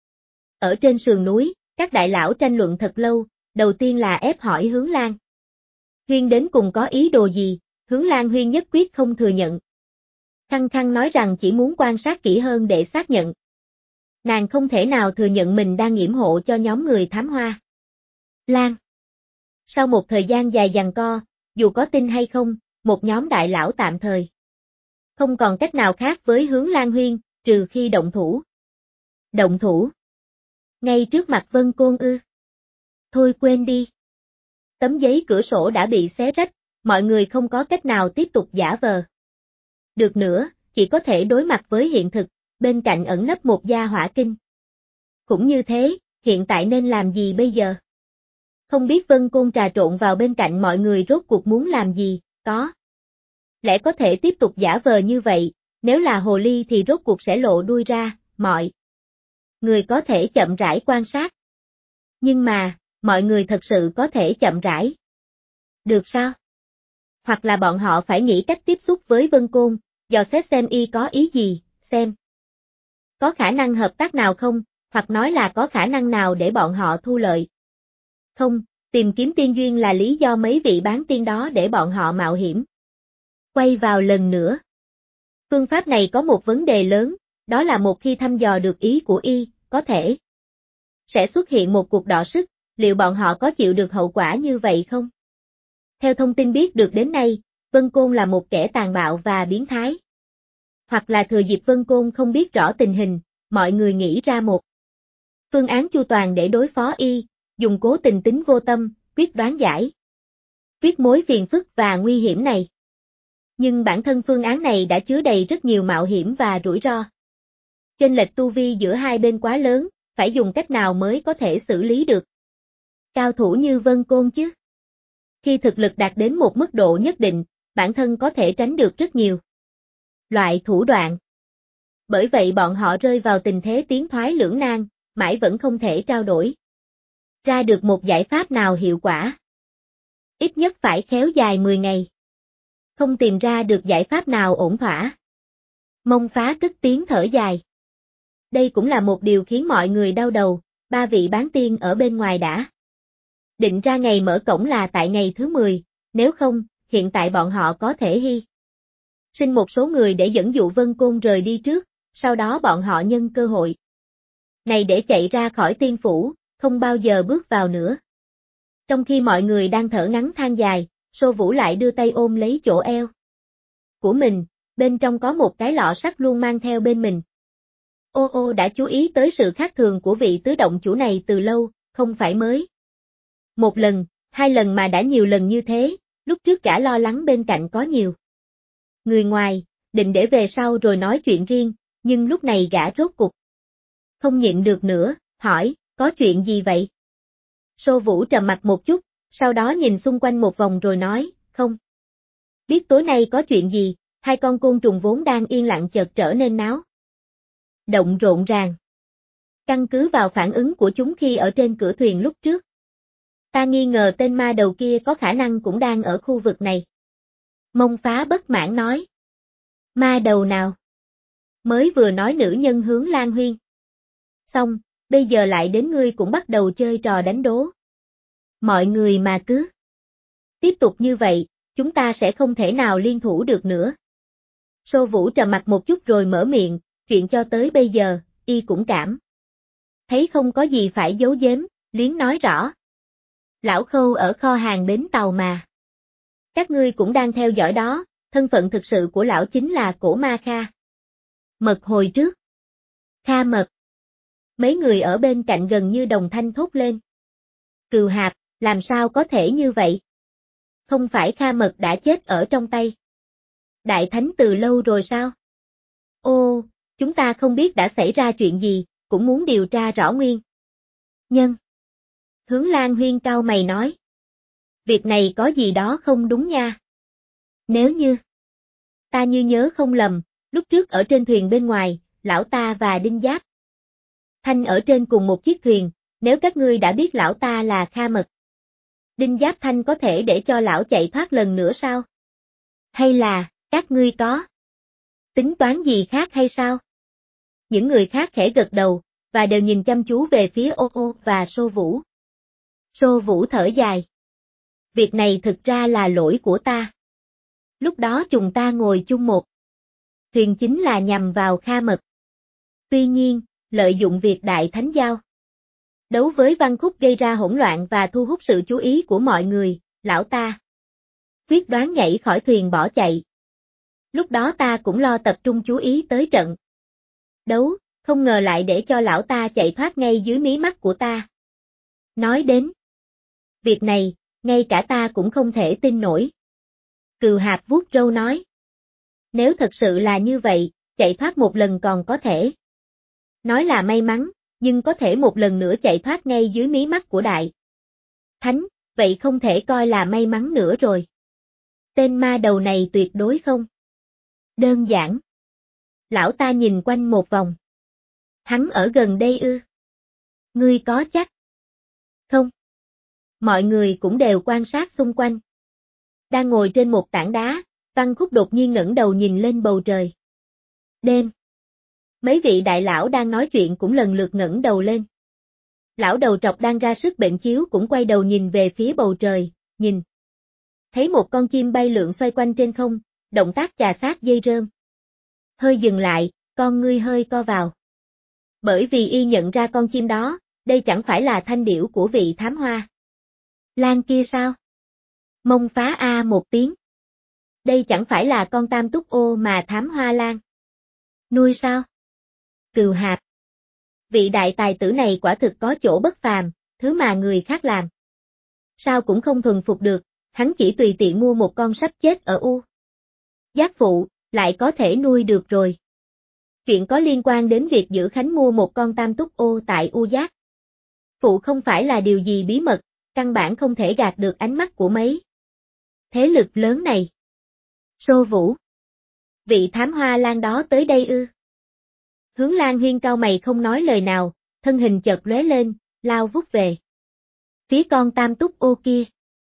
Ở trên sườn núi, các đại lão tranh luận thật lâu, đầu tiên là ép hỏi Hướng Lan Huyên đến cùng có ý đồ gì, Hướng Lan Huyên nhất quyết không thừa nhận. Khăng khăng nói rằng chỉ muốn quan sát kỹ hơn để xác nhận. Nàng không thể nào thừa nhận mình đang yểm hộ cho nhóm người thám hoa. Lan. Sau một thời gian dài giằng co, dù có tin hay không, một nhóm đại lão tạm thời không còn cách nào khác với Hướng Lan Huyên, trừ khi động thủ. Động thủ? Ngay trước mặt Vân Côn ư? Thôi quên đi. Tấm giấy cửa sổ đã bị xé rách, mọi người không có cách nào tiếp tục giả vờ. Được nữa, chỉ có thể đối mặt với hiện thực, bên cạnh ẩn nấp một gia hỏa kinh. Cũng như thế, hiện tại nên làm gì bây giờ? Không biết Vân Côn trà trộn vào bên cạnh mọi người rốt cuộc muốn làm gì, có lẽ có thể tiếp tục giả vờ như vậy, nếu là hồ ly thì rốt cuộc sẽ lộ đuôi ra, mọi người có thể chậm rãi quan sát. Nhưng mà, mọi người thật sự có thể chậm rãi. Được sao? Hoặc là bọn họ phải nghĩ cách tiếp xúc với Vân Côn, dò xét xem y có ý gì, xem có khả năng hợp tác nào không, hoặc nói là có khả năng nào để bọn họ thu lợi. Không, tìm kiếm tiên duyên là lý do mấy vị bán tiên đó để bọn họ mạo hiểm. Quay vào lần nữa. Phương pháp này có một vấn đề lớn, đó là một khi thăm dò được ý của y, có thể sẽ xuất hiện một cuộc đọ sức, liệu bọn họ có chịu được hậu quả như vậy không? Theo thông tin biết được đến nay, Vân Côn là một kẻ tàn bạo và biến thái. Hoặc là thừa dịp Vân Côn không biết rõ tình hình, mọi người nghĩ ra một phương án chu toàn để đối phó y, dùng cố tình tính vô tâm, quyết đoán giải quyết mối phiền phức và nguy hiểm này. Nhưng bản thân phương án này đã chứa đầy rất nhiều mạo hiểm và rủi ro. Chênh lệch tu vi giữa hai bên quá lớn, phải dùng cách nào mới có thể xử lý được. Cao thủ như Vân Côn chứ. Khi thực lực đạt đến một mức độ nhất định, bản thân có thể tránh được rất nhiều loại thủ đoạn. Bởi vậy bọn họ rơi vào tình thế tiến thoái lưỡng nan, mãi vẫn không thể trao đổi ra được một giải pháp nào hiệu quả. Ít nhất phải khéo dài 10 ngày. Không tìm ra được giải pháp nào ổn thỏa. Mông Phá cất tiếng thở dài. Đây cũng là một điều khiến mọi người đau đầu, ba vị bán tiên ở bên ngoài đã định ra ngày mở cổng là tại ngày thứ 10, nếu không, hiện tại bọn họ có thể sinh một số người để dẫn dụ Vân Côn rời đi trước, sau đó bọn họ nhân cơ hội này để chạy ra khỏi tiên phủ, không bao giờ bước vào nữa. Trong khi mọi người đang thở ngắn than dài, Sô Vũ lại đưa tay ôm lấy chỗ eo của mình, bên trong có một cái lọ sắt luôn mang theo bên mình. Ô ô đã chú ý tới sự khác thường của vị tứ động chủ này từ lâu, không phải mới một lần, hai lần mà đã nhiều lần như thế, lúc trước gã lo lắng bên cạnh có nhiều người ngoài, định để về sau rồi nói chuyện riêng, nhưng lúc này gã rốt cục không nhịn được nữa, hỏi, có chuyện gì vậy? Sô Vũ trầm mặt một chút, sau đó nhìn xung quanh một vòng rồi nói, không biết tối nay có chuyện gì, hai con côn trùng vốn đang yên lặng chợt trở nên náo động rộn ràng. Căn cứ vào phản ứng của chúng khi ở trên cửa thuyền lúc trước, ta nghi ngờ tên ma đầu kia có khả năng cũng đang ở khu vực này. Mông Phá bất mãn nói. Ma đầu nào? Mới vừa nói nữ nhân Hướng Lan Huyên. Xong, bây giờ lại đến ngươi cũng bắt đầu chơi trò đánh đố. Mọi người mà cứ tiếp tục như vậy, chúng ta sẽ không thể nào liên thủ được nữa. Sô Vũ trầm mặt một chút rồi mở miệng, chuyện cho tới bây giờ, y cũng cảm thấy không có gì phải giấu giếm, liếng nói rõ. Lão Khâu ở kho hàng bến tàu mà. Các ngươi cũng đang theo dõi đó, thân phận thực sự của lão chính là Cổ Ma Kha. Mật hồi trước. Kha Mật. Mấy người ở bên cạnh gần như đồng thanh thốt lên. Cừu Hạp, làm sao có thể như vậy? Không phải Kha Mật đã chết ở trong tay Đại Thánh từ lâu rồi sao? Ô, chúng ta không biết đã xảy ra chuyện gì, cũng muốn điều tra rõ nguyên nhân. Hướng Lan Huyên cau mày nói. Việc này có gì đó không đúng nha. Nếu như ta như nhớ không lầm, lúc trước ở trên thuyền bên ngoài, lão ta và Đinh Giáp Thanh ở trên cùng một chiếc thuyền, nếu các ngươi đã biết lão ta là Kha Mật. Đinh Giáp Thanh có thể để cho lão chạy thoát lần nữa sao? Hay là, các ngươi có tính toán gì khác hay sao? Những người khác khẽ gật đầu, và đều nhìn chăm chú về phía Ô Ô và Sô Vũ. Sô Vũ thở dài. Việc này thực ra là lỗi của ta. Lúc đó chúng ta ngồi chung một thuyền chính là nhằm vào Kha Mật. Tuy nhiên, lợi dụng việc Đại Thánh Giao đấu với Văn Khúc gây ra hỗn loạn và thu hút sự chú ý của mọi người, lão ta quyết đoán nhảy khỏi thuyền bỏ chạy. Lúc đó ta cũng lo tập trung chú ý tới trận đấu, không ngờ lại để cho lão ta chạy thoát ngay dưới mí mắt của ta. Nói đến việc này, ngay cả ta cũng không thể tin nổi. Cừu Hạp vuốt râu nói. Nếu thật sự là như vậy, chạy thoát một lần còn có thể nói là may mắn, nhưng có thể một lần nữa chạy thoát ngay dưới mí mắt của Đại Thánh, vậy không thể coi là may mắn nữa rồi. Tên ma đầu này tuyệt đối không đơn giản. Lão ta nhìn quanh một vòng. Hắn ở gần đây ư? Ngươi có chắc không? Mọi người cũng đều quan sát xung quanh. Đang ngồi trên một tảng đá, Văn Khúc đột nhiên ngẩng đầu nhìn lên bầu trời. Đêm. Mấy vị đại lão đang nói chuyện cũng lần lượt ngẩng đầu lên. Lão đầu trọc đang ra sức bệnh chiếu cũng quay đầu nhìn về phía bầu trời, nhìn. Thấy một con chim bay lượn xoay quanh trên không, động tác chà sát dây rơm. Hơi dừng lại, con ngươi hơi co vào. Bởi vì y nhận ra con chim đó, đây chẳng phải là thanh điểu của vị thám hoa Lan kia sao? Mông phá a một tiếng. Đây chẳng phải là con tam túc ô mà thám hoa Lan nuôi sao? Cừu Hạp. Vị đại tài tử này quả thực có chỗ bất phàm, thứ mà người khác làm sao cũng không thuần phục được, hắn chỉ tùy tiện mua một con sắp chết ở U Giác Phụ, lại có thể nuôi được rồi. Chuyện có liên quan đến việc Dữ Khánh mua một con tam túc ô tại U Giác Phụ không phải là điều gì bí mật, căn bản không thể gạt được ánh mắt của mấy thế lực lớn này. Sô Vũ. Vị thám hoa Lan đó tới đây ư? Hướng Lan Huyên cau mày không nói lời nào, thân hình chợt lóe lên, lao vút về phía con tam túc ô kia.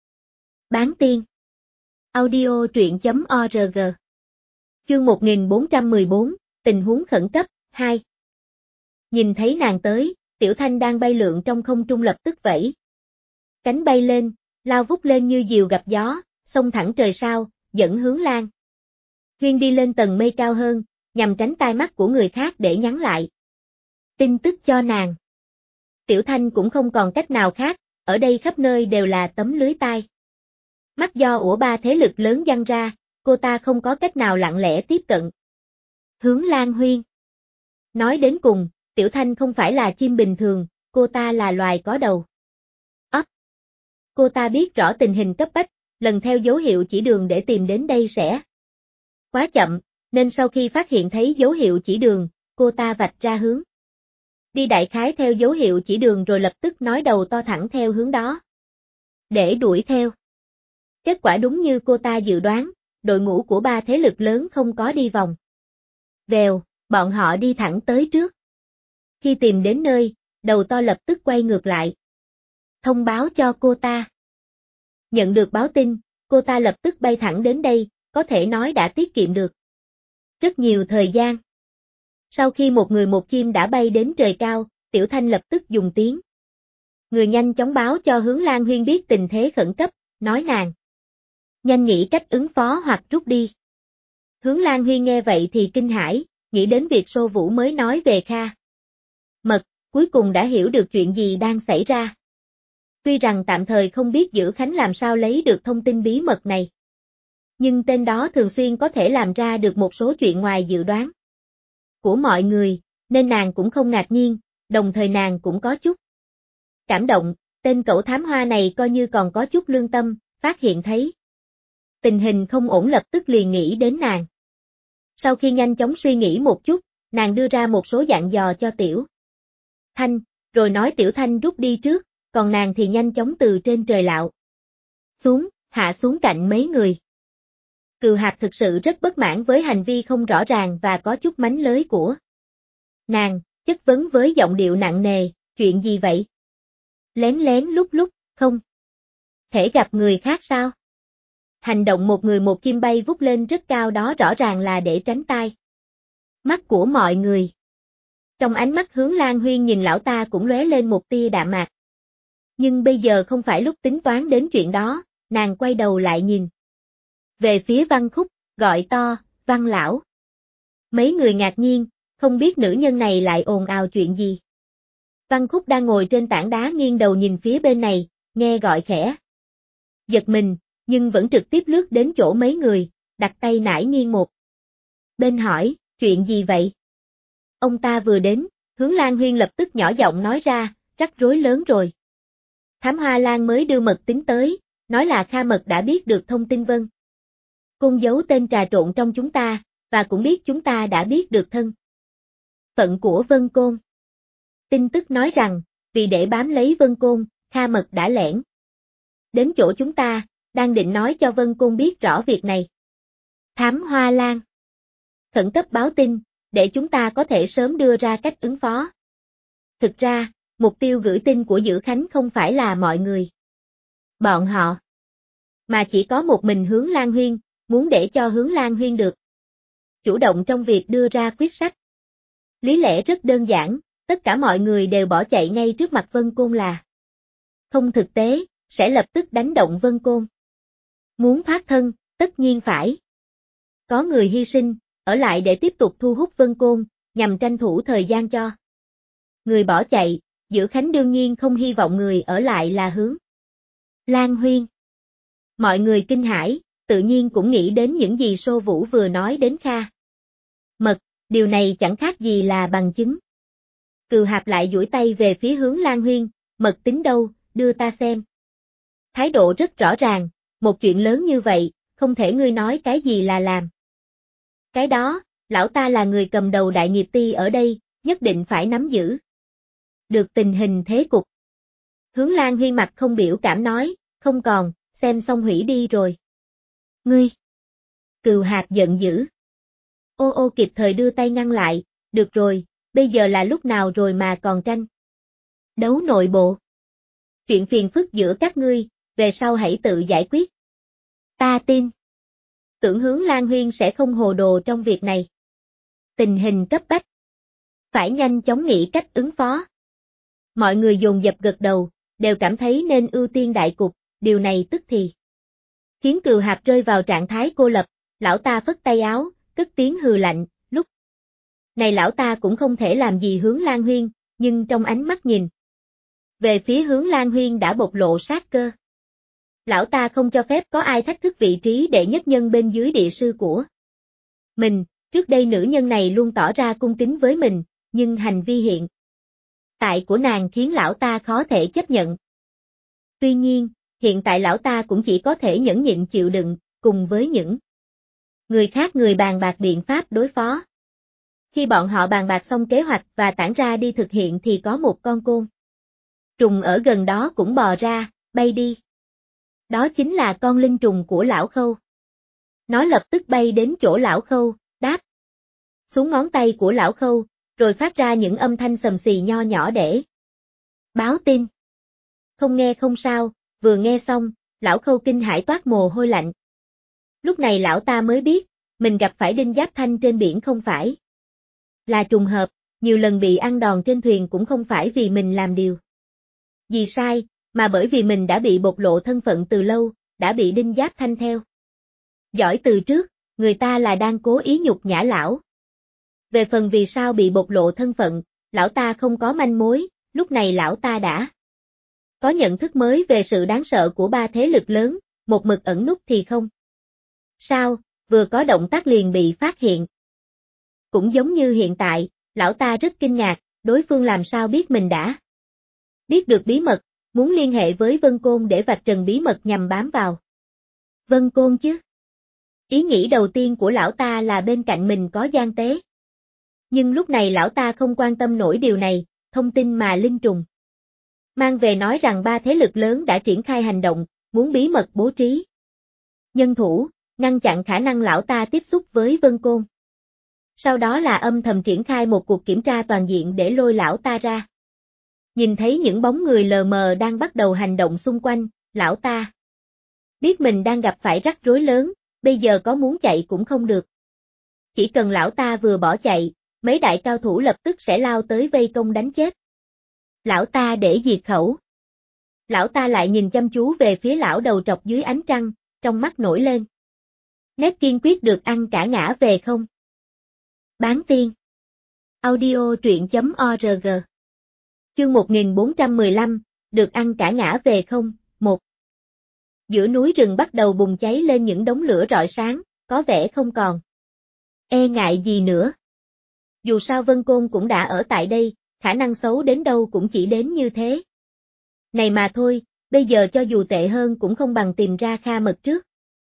Bán tiên. Audio truyện.org. Chương 1414, tình huống khẩn cấp, 2. Nhìn thấy nàng tới, Tiểu Thanh đang bay lượn trong không trung lập tức vẫy cánh bay lên, lao vút lên như diều gặp gió, xông thẳng trời sao, dẫn Hướng Lan Huyên đi lên tầng mây cao hơn, nhằm tránh tai mắt của người khác để nhắn lại tin tức cho nàng. Tiểu Thanh cũng không còn cách nào khác, ở đây khắp nơi đều là tấm lưới tai mắt do ủa ba thế lực lớn giăng ra, cô ta không có cách nào lặng lẽ tiếp cận Hướng Lan Huyên. Nói đến cùng, Tiểu Thanh không phải là chim bình thường, cô ta là loài có đầu óc. Cô ta biết rõ tình hình cấp bách, lần theo dấu hiệu chỉ đường để tìm đến đây sẽ quá chậm, nên sau khi phát hiện thấy dấu hiệu chỉ đường, cô ta vạch ra hướng đi đại khái theo dấu hiệu chỉ đường rồi lập tức nói đầu to thẳng theo hướng đó để đuổi theo. Kết quả đúng như cô ta dự đoán, đội ngũ của ba thế lực lớn không có đi vòng vèo, bọn họ đi thẳng tới trước. Khi tìm đến nơi, đầu to lập tức quay ngược lại thông báo cho cô ta. Nhận được báo tin, cô ta lập tức bay thẳng đến đây, có thể nói đã tiết kiệm được rất nhiều thời gian. Sau khi một người một chim đã bay đến trời cao, Tiểu Thanh lập tức dùng tiếng người nhanh chóng báo cho Hướng Lan Huyên biết tình thế khẩn cấp, nói nàng nhanh nghĩ cách ứng phó hoặc rút đi. Hướng Lan Huyên nghe vậy thì kinh hãi, nghĩ đến việc Sô Vũ mới nói về Kha Mật, cuối cùng đã hiểu được chuyện gì đang xảy ra. Tuy rằng tạm thời không biết Dữ Khánh làm sao lấy được thông tin bí mật này, nhưng tên đó thường xuyên có thể làm ra được một số chuyện ngoài dự đoán của mọi người, nên nàng cũng không ngạc nhiên, đồng thời nàng cũng có chút cảm động, tên cẩu thám hoa này coi như còn có chút lương tâm, phát hiện thấy tình hình không ổn lập tức liền nghĩ đến nàng. Sau khi nhanh chóng suy nghĩ một chút, nàng đưa ra một số dặn dò cho Tiểu Thanh, rồi nói Tiểu Thanh rút đi trước, còn nàng thì nhanh chóng từ trên trời lạo hạ xuống cạnh mấy người. Cừu Hạp thực sự rất bất mãn với hành vi không rõ ràng và có chút mánh lới của nàng, chất vấn với giọng điệu nặng nề, chuyện gì vậy? Lén lén lúc lúc, không thể gặp người khác sao? Hành động một người một chim bay vút lên rất cao đó rõ ràng là để tránh tai mắt của mọi người. Trong ánh mắt Hướng Lan Huyên nhìn lão ta cũng lóe lên một tia đạm mạc. Nhưng bây giờ không phải lúc tính toán đến chuyện đó, nàng quay đầu lại nhìn về phía Văn Khúc, gọi to, Văn lão. Mấy người ngạc nhiên, không biết nữ nhân này lại ồn ào chuyện gì. Văn Khúc đang ngồi trên tảng đá nghiêng đầu nhìn phía bên này, nghe gọi khẽ. Giật mình, nhưng vẫn trực tiếp lướt đến chỗ mấy người, đặt tay nải nghiêng một bên hỏi, chuyện gì vậy? Ông ta vừa đến, Hướng Lan Huyên lập tức nhỏ giọng nói ra, rắc rối lớn rồi. Thám Hoa Lan mới đưa mật tín tới, nói là Kha Mật đã biết được thông tin Vân Côn giấu tên trà trộn trong chúng ta, và cũng biết chúng ta đã biết được thân phận của Vân Côn. Tin tức nói rằng, vì để bám lấy Vân Côn, Kha Mật đã lẻn đến chỗ chúng ta, đang định nói cho Vân Côn biết rõ việc này. Thám Hoa Lan khẩn cấp báo tin, để chúng ta có thể sớm đưa ra cách ứng phó. Thực ra, mục tiêu gửi tin của Dữ Khánh không phải là mọi người bọn họ, mà chỉ có một mình Hướng Lan Huyên, muốn để cho Hướng Lan Huyên được chủ động trong việc đưa ra quyết sách. Lý lẽ rất đơn giản, tất cả mọi người đều bỏ chạy ngay trước mặt Vân Côn là không thực tế, sẽ lập tức đánh động Vân Côn. Muốn thoát thân, tất nhiên phải có người hy sinh, ở lại để tiếp tục thu hút Vân Côn, nhằm tranh thủ thời gian cho người bỏ chạy. Dữ Khánh đương nhiên không hy vọng người ở lại là Hướng Lan Huyên. Mọi người kinh hãi, tự nhiên cũng nghĩ đến những gì Sô Vũ vừa nói đến Kha Mật, điều này chẳng khác gì là bằng chứng. Cừu Hạp lại duỗi tay về phía Hướng Lan Huyên, mật tín đâu, đưa ta xem. Thái độ rất rõ ràng, một chuyện lớn như vậy, không thể ngươi nói cái gì là làm. Cái đó, lão ta là người cầm đầu đại nghiệp ty ở đây, nhất định phải nắm giữ được tình hình thế cục. Hướng Lan Huyên mặt không biểu cảm nói, không còn, xem xong hủy đi rồi. Ngươi! Cừu Hạp giận dữ. Ô ô kịp thời đưa tay ngăn lại, được rồi, bây giờ là lúc nào rồi mà còn tranh đấu nội bộ. Chuyện phiền phức giữa các ngươi, về sau hãy tự giải quyết. Ta tin tưởng Hướng Lan Huyên sẽ không hồ đồ trong việc này. Tình hình cấp bách, phải nhanh chóng nghĩ cách ứng phó. Mọi người dồn dập gật đầu, đều cảm thấy nên ưu tiên đại cục, điều này tức thì khiến Cừu Hạp rơi vào trạng thái cô lập. Lão ta phất tay áo, cất tiếng hừ lạnh, lúc này lão ta cũng không thể làm gì Hướng Lan Huyên, nhưng trong ánh mắt nhìn về phía Hướng Lan Huyên đã bộc lộ sát cơ. Lão ta không cho phép có ai thách thức vị trí đệ nhất nhân bên dưới địa sư của mình. Trước đây nữ nhân này luôn tỏ ra cung kính với mình, nhưng hành vi hiện tại của nàng khiến lão ta khó thể chấp nhận. Tuy nhiên, hiện tại lão ta cũng chỉ có thể nhẫn nhịn chịu đựng, cùng với những người khác người bàn bạc biện pháp đối phó. Khi bọn họ bàn bạc xong kế hoạch và tản ra đi thực hiện thì có một con côn trùng ở gần đó cũng bò ra, bay đi. Đó chính là con linh trùng của lão Khâu. Nó lập tức bay đến chỗ lão Khâu, đáp xuống ngón tay của lão Khâu, rồi phát ra những âm thanh xầm xì nho nhỏ để báo tin. Không nghe không sao, vừa nghe xong, lão Khâu kinh hãi toát mồ hôi lạnh. Lúc này lão ta mới biết, mình gặp phải Đinh Giáp Thanh trên biển không phải là trùng hợp, nhiều lần bị ăn đòn trên thuyền cũng không phải vì mình làm điều gì sai, mà bởi vì mình đã bị bộc lộ thân phận từ lâu, đã bị Đinh Giáp Thanh theo dõi từ trước, người ta là đang cố ý nhục nhã lão. Về phần vì sao bị bộc lộ thân phận, lão ta không có manh mối, lúc này lão ta đã có nhận thức mới về sự đáng sợ của ba thế lực lớn, một mực ẩn núp thì không sao, vừa có động tác liền bị phát hiện. Cũng giống như hiện tại, lão ta rất kinh ngạc, đối phương làm sao biết mình đã biết được bí mật, muốn liên hệ với Vân Côn để vạch trần bí mật nhằm bám vào Vân Côn chứ. Ý nghĩ đầu tiên của lão ta là bên cạnh mình có gian tế. Nhưng lúc này lão ta không quan tâm nổi điều này, thông tin mà Linh Trùng mang về nói rằng ba thế lực lớn đã triển khai hành động, muốn bí mật bố trí nhân thủ, ngăn chặn khả năng lão ta tiếp xúc với Vân Côn. Sau đó là âm thầm triển khai một cuộc kiểm tra toàn diện để lôi lão ta ra Nhìn thấy những bóng người lờ mờ đang bắt đầu hành động xung quanh, lão ta biết mình đang gặp phải rắc rối lớn, bây giờ có muốn chạy cũng không được. Chỉ cần lão ta vừa bỏ chạy, mấy đại cao thủ lập tức sẽ lao tới vây công đánh chết. Lão ta để diệt khẩu. Lão ta lại nhìn chăm chú về phía lão đầu trọc dưới ánh trăng, trong mắt nổi lên. Nét kiên quyết được ăn cả ngã về không? Bán tiên. Audio truyện.org. Chương 1415, được ăn cả ngã về không? 1. Giữa núi rừng bắt đầu bùng cháy lên những đống lửa rọi sáng, có vẻ không còn e ngại gì nữa. Dù sao Vân Côn cũng đã ở tại đây, khả năng xấu đến đâu cũng chỉ đến như thế. Này mà thôi, bây giờ cho dù tệ hơn cũng không bằng tìm ra Kha Mật trước.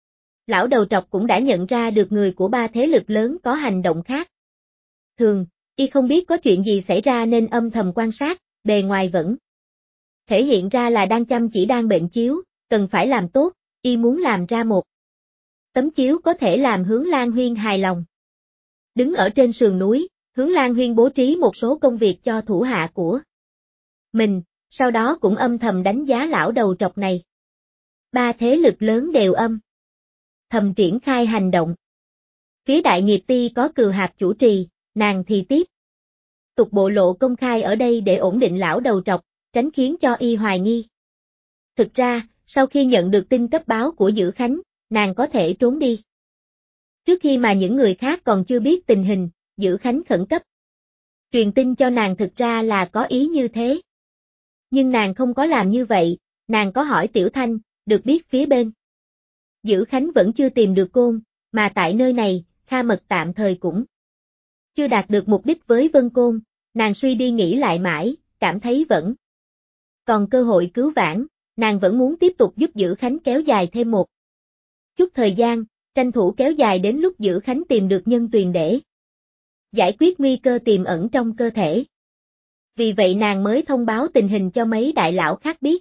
Lão đầu trọc cũng đã nhận ra được người của ba thế lực lớn có hành động khác thường, y không biết có chuyện gì xảy ra nên âm thầm quan sát, bề ngoài vẫn thể hiện ra là đang chăm chỉ đang bệnh chiếu, cần phải làm tốt, y muốn làm ra một tấm chiếu có thể làm Hướng Lan Huyên hài lòng. Đứng ở trên sườn núi, Hướng Lan Huyên bố trí một số công việc cho thủ hạ của mình, sau đó cũng âm thầm đánh giá lão đầu trọc này. Ba thế lực lớn đều âm thầm triển khai hành động. Phía Đại Nghiệp Ti có Cừu Hạp chủ trì, nàng thì tiếp tục bộ lộ công khai ở đây để ổn định lão đầu trọc, tránh khiến cho y hoài nghi. Thực ra, sau khi nhận được tin cấp báo của Dữ Khánh, nàng có thể trốn đi. Trước khi mà những người khác còn chưa biết tình hình, Dữ Khánh khẩn cấp truyền tin cho nàng thực ra là có ý như thế. Nhưng nàng không có làm như vậy, nàng có hỏi Tiểu Thanh, được biết phía bên Dữ Khánh vẫn chưa tìm được Côn, mà tại nơi này, Kha Mật tạm thời cũng chưa đạt được mục đích với Vân Côn, nàng suy đi nghĩ lại mãi, cảm thấy vẫn còn cơ hội cứu vãn, nàng vẫn muốn tiếp tục giúp Dữ Khánh kéo dài thêm một chút thời gian, tranh thủ kéo dài đến lúc Dữ Khánh tìm được nhân tuyền để giải quyết nguy cơ tiềm ẩn trong cơ thể. Vì vậy nàng mới thông báo tình hình cho mấy đại lão khác biết.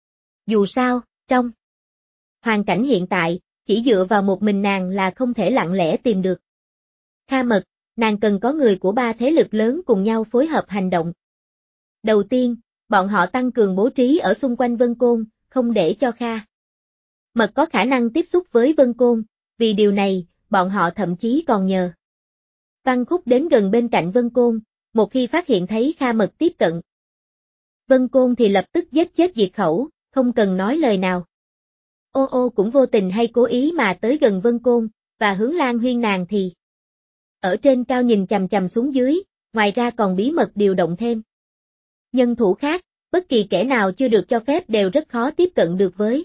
Dù sao, trong hoàn cảnh hiện tại, chỉ dựa vào một mình nàng là không thể lặng lẽ tìm được Kha Mật, nàng cần có người của ba thế lực lớn cùng nhau phối hợp hành động. Đầu tiên, bọn họ tăng cường bố trí ở xung quanh Vân Côn, không để cho Kha Mật có khả năng tiếp xúc với Vân Côn, vì điều này, bọn họ thậm chí còn nhờ Văn Khúc đến gần bên cạnh Vân Côn, một khi phát hiện thấy Kha Mật tiếp cận Vân Côn thì lập tức giết chết diệt khẩu, không cần nói lời nào. Ô ô cũng vô tình hay cố ý mà tới gần Vân Côn, và Hướng Lan Huyên nàng thì ở trên cao nhìn chằm chằm xuống dưới, ngoài ra còn bí mật điều động thêm nhân thủ khác, bất kỳ kẻ nào chưa được cho phép đều rất khó tiếp cận được với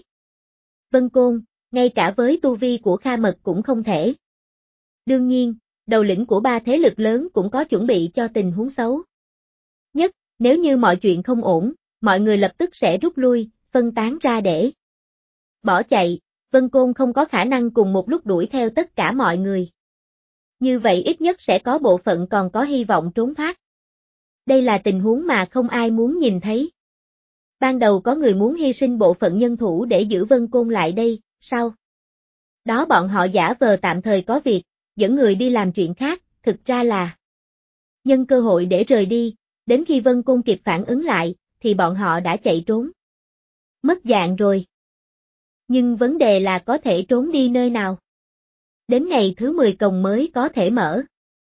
Vân Côn, ngay cả với tu vi của Kha Mật cũng không thể. Đương nhiên, đầu lĩnh của ba thế lực lớn cũng có chuẩn bị cho tình huống xấu nhất, nếu như mọi chuyện không ổn, mọi người lập tức sẽ rút lui, phân tán ra để bỏ chạy, Vân Côn không có khả năng cùng một lúc đuổi theo tất cả mọi người. Như vậy ít nhất sẽ có bộ phận còn có hy vọng trốn thoát. Đây là tình huống mà không ai muốn nhìn thấy. Ban đầu có người muốn hy sinh bộ phận nhân thủ để giữ Vân Côn lại đây, sau đó bọn họ giả vờ tạm thời có việc, dẫn người đi làm chuyện khác, thực ra là nhân cơ hội để rời đi, đến khi Vân Côn kịp phản ứng lại, thì bọn họ đã chạy trốn. Mất dạng rồi. Nhưng vấn đề là có thể trốn đi nơi nào. Đến ngày thứ 10 cồng mới có thể mở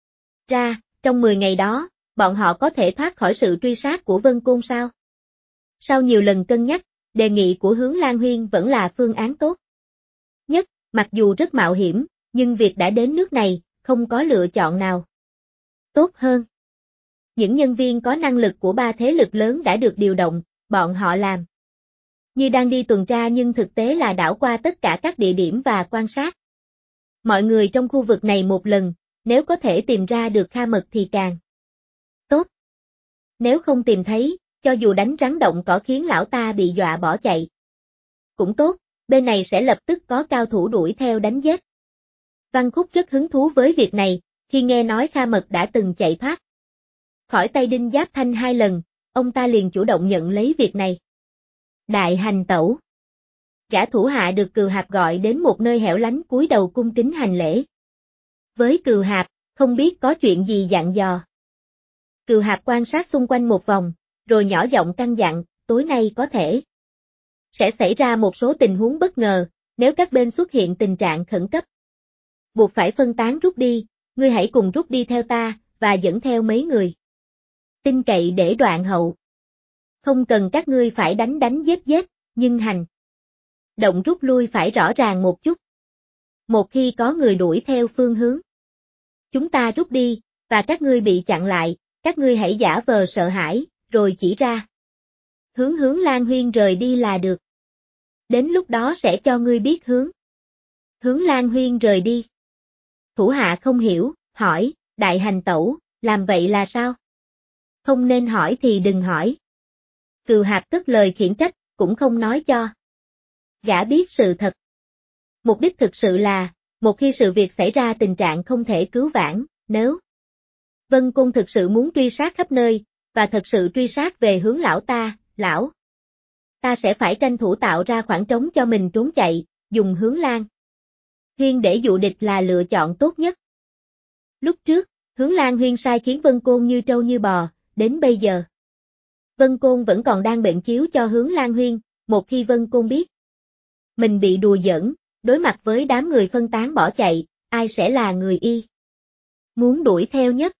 ra, trong 10 ngày đó, bọn họ có thể thoát khỏi sự truy sát của Vân Côn sao? Sau nhiều lần cân nhắc, đề nghị của Hướng Lan Huyên vẫn là phương án tốt nhất, mặc dù rất mạo hiểm, nhưng việc đã đến nước này, không có lựa chọn nào tốt hơn. Những nhân viên có năng lực của ba thế lực lớn đã được điều động, bọn họ làm như đang đi tuần tra nhưng thực tế là đảo qua tất cả các địa điểm và quan sát mọi người trong khu vực này một lần, nếu có thể tìm ra được Kha Mật thì càng tốt. Nếu không tìm thấy, cho dù đánh rắn động cỏ khiến lão ta bị dọa bỏ chạy cũng tốt, bên này sẽ lập tức có cao thủ đuổi theo đánh giết. Văn Khúc rất hứng thú với việc này, khi nghe nói Kha Mật đã từng chạy thoát khỏi tay Đinh Giáp Thanh 2 lần, ông ta liền chủ động nhận lấy việc này. Đại hành tẩu. Gã thủ hạ được Cừu Hạp gọi đến một nơi hẻo lánh cúi đầu cung kính hành lễ. Với Cừu Hạp, không biết có chuyện gì dặn dò. Cừu Hạp quan sát xung quanh một vòng, rồi nhỏ giọng căn dặn, tối nay có thể sẽ xảy ra một số tình huống bất ngờ, nếu các bên xuất hiện tình trạng khẩn cấp. Buộc phải phân tán rút đi, ngươi hãy cùng rút đi theo ta, và dẫn theo mấy người tin cậy để đoạn hậu. Không cần các ngươi phải đánh giết, nhưng hành động rút lui phải rõ ràng một chút. Một khi có người đuổi theo phương hướng chúng ta rút đi, và các ngươi bị chặn lại, các ngươi hãy giả vờ sợ hãi, rồi chỉ ra hướng Lan Huyên rời đi là được. Đến lúc đó sẽ cho ngươi biết hướng Lan Huyên rời đi. Thủ hạ không hiểu, hỏi, đại hành tẩu, làm vậy là sao? Không nên hỏi thì đừng hỏi. Cừu Hạp cất lời khiển trách, cũng không nói cho gã biết sự thật. Mục đích thực sự là, một khi sự việc xảy ra tình trạng không thể cứu vãn, nếu Vân Côn thực sự muốn truy sát khắp nơi, và thật sự truy sát về hướng lão ta sẽ phải tranh thủ tạo ra khoảng trống cho mình trốn chạy, dùng hướng Lan Huyên để dụ địch là lựa chọn tốt nhất. Lúc trước, hướng Lan Huyên sai khiến Vân Côn như trâu như bò, đến bây giờ Vân Côn vẫn còn đang bệnh chiếu cho hướng Lan Huyên, một khi Vân Côn biết mình bị đùa giỡn, đối mặt với đám người phân tán bỏ chạy, ai sẽ là người y muốn đuổi theo nhất?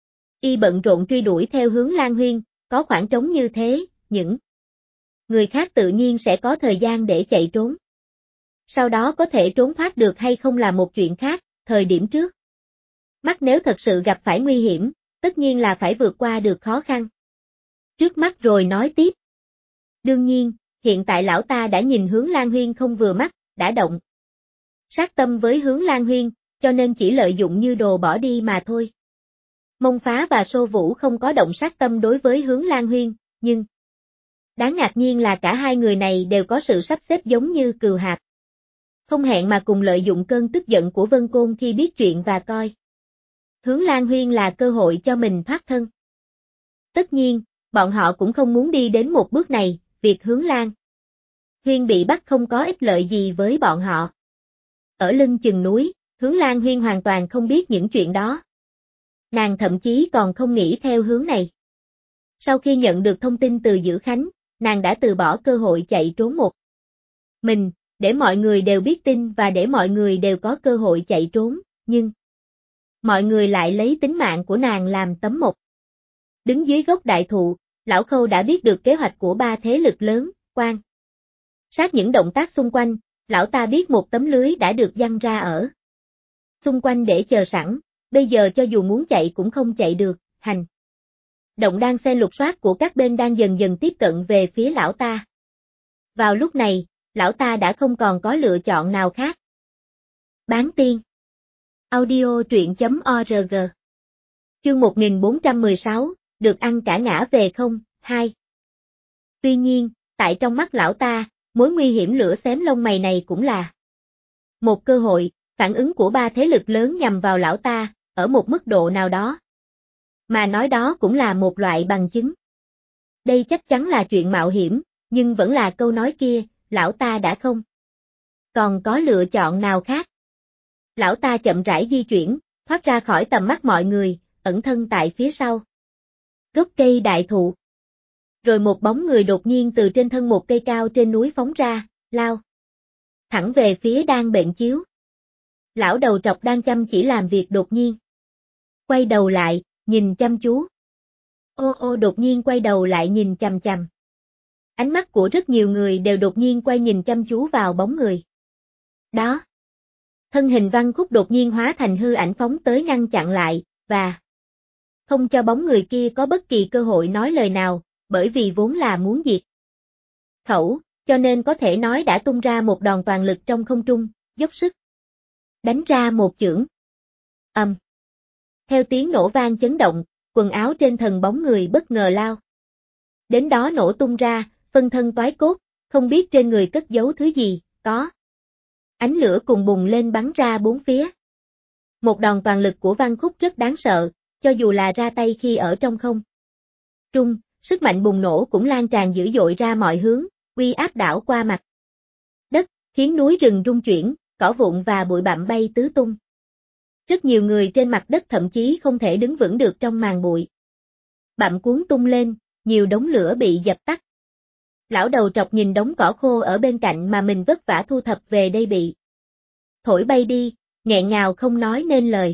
Y bận rộn truy đuổi theo hướng Lan Huyên, có khoảng trống như thế, những người khác tự nhiên sẽ có thời gian để chạy trốn. Sau đó có thể trốn thoát được hay không là một chuyện khác, thời điểm trước mắt nếu thật sự gặp phải nguy hiểm, tất nhiên là phải vượt qua được khó khăn trước mắt rồi nói tiếp. Đương nhiên, hiện tại lão ta đã nhìn hướng Lan Huyên không vừa mắt, đã động sát tâm với hướng Lan Huyên, cho nên chỉ lợi dụng như đồ bỏ đi mà thôi. Mông Phá và Xô Vũ không có động sát tâm đối với hướng Lan Huyên, nhưng đáng ngạc nhiên là cả hai người này đều có sự sắp xếp giống như Cừu Hạp. Không hẹn mà cùng lợi dụng cơn tức giận của Vân Côn khi biết chuyện và coi hướng Lan Huyên là cơ hội cho mình thoát thân. Tất nhiên, bọn họ cũng không muốn đi đến một bước này, việc hướng Lan Huyên bị bắt không có ích lợi gì với bọn họ. Ở lưng chừng núi, hướng Lan Huyên hoàn toàn không biết những chuyện đó. Nàng thậm chí còn không nghĩ theo hướng này. Sau khi nhận được thông tin từ Dữ Khánh, nàng đã từ bỏ cơ hội chạy trốn một mình, để mọi người đều biết tin và để mọi người đều có cơ hội chạy trốn, nhưng mọi người lại lấy tính mạng của nàng làm tấm mộc. Đứng dưới gốc đại thụ, Lão Khâu đã biết được kế hoạch của ba thế lực lớn, quan sát những động tác xung quanh, lão ta biết một tấm lưới đã được giăng ra ở xung quanh để chờ sẵn, bây giờ cho dù muốn chạy cũng không chạy được, hành động đang xen lục soát của các bên đang dần dần tiếp cận về phía lão ta. Vào lúc này, lão ta đã không còn có lựa chọn nào khác. Bán tiên audio truyện.org Chương 1416, được ăn cả ngã về không, 2. Tuy nhiên, tại trong mắt lão ta, mối nguy hiểm lửa xém lông mày này cũng là một cơ hội, phản ứng của ba thế lực lớn nhằm vào lão ta, ở một mức độ nào đó. Mà nói đó cũng là một loại bằng chứng. Đây chắc chắn là chuyện mạo hiểm, nhưng vẫn là câu nói kia, lão ta đã không còn có lựa chọn nào khác. Lão ta chậm rãi di chuyển, thoát ra khỏi tầm mắt mọi người, ẩn thân tại phía sau gốc cây đại thụ. Rồi một bóng người đột nhiên từ trên thân một cây cao trên núi phóng ra, lao thẳng về phía đang bệnh chiếu. Lão đầu trọc đang chăm chỉ làm việc đột nhiên quay đầu lại, nhìn chăm chú. Đột nhiên quay đầu lại nhìn chằm chằm. Ánh mắt của rất nhiều người đều đột nhiên quay nhìn chăm chú vào bóng người đó. Thân hình Văn Khúc đột nhiên hóa thành hư ảnh phóng tới ngăn chặn lại, và không cho bóng người kia có bất kỳ cơ hội nói lời nào, bởi vì vốn là muốn diệt khẩu, cho nên có thể nói đã tung ra một đòn toàn lực trong không trung, dốc sức đánh ra một chưởng. Theo tiếng nổ vang chấn động, quần áo trên thân bóng người bất ngờ lao đến đó nổ tung ra, phân thân toái cốt, không biết trên người cất giấu thứ gì, có ánh lửa cùng bùng lên bắn ra bốn phía. Một đòn toàn lực của Văn Khúc rất đáng sợ, cho dù là ra tay khi ở trong không trung, sức mạnh bùng nổ cũng lan tràn dữ dội ra mọi hướng, uy áp đảo qua mặt đất, khiến núi rừng rung chuyển, cỏ vụn và bụi bặm bay tứ tung. Rất nhiều người trên mặt đất thậm chí không thể đứng vững được trong màn bụi bặm cuốn tung lên, nhiều đống lửa bị dập tắt. Lão đầu trọc nhìn đống cỏ khô ở bên cạnh mà mình vất vả thu thập về đây bị thổi bay đi, nghẹn ngào không nói nên lời.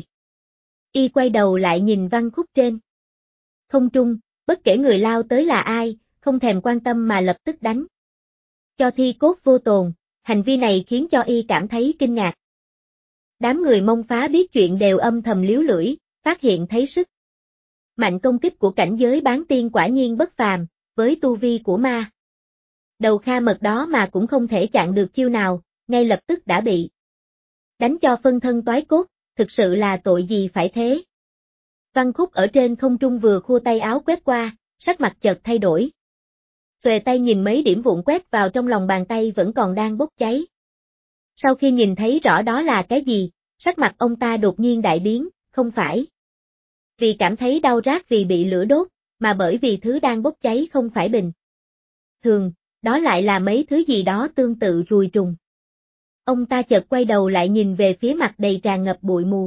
Y quay đầu lại nhìn Văn Khúc trên không trung, bất kể người lao tới là ai, không thèm quan tâm mà lập tức đánh cho thi cốt vô tồn, hành vi này khiến cho Y cảm thấy kinh ngạc. Đám người Mông Phá biết chuyện đều âm thầm líu lưỡi, phát hiện thấy sức mạnh công kích của cảnh giới bán tiên quả nhiên bất phàm, với tu vi của ma đầu Kha Mật đó mà cũng không thể chặn được chiêu nào, ngay lập tức đã bị đánh cho phân thân toái cốt, thực sự là tội gì phải thế. Văn Khúc ở trên không trung vừa khua tay áo quét qua, sắc mặt chợt thay đổi. Xuề tay nhìn mấy điểm vụn quét vào trong lòng bàn tay vẫn còn đang bốc cháy. Sau khi nhìn thấy rõ đó là cái gì, sắc mặt ông ta đột nhiên đại biến, không phải vì cảm thấy đau rát vì bị lửa đốt, mà bởi vì thứ đang bốc cháy không phải bình thường, đó lại là mấy thứ gì đó tương tự ruồi trùng. Ông ta chợt quay đầu lại nhìn về phía mặt đầy tràn ngập bụi mù.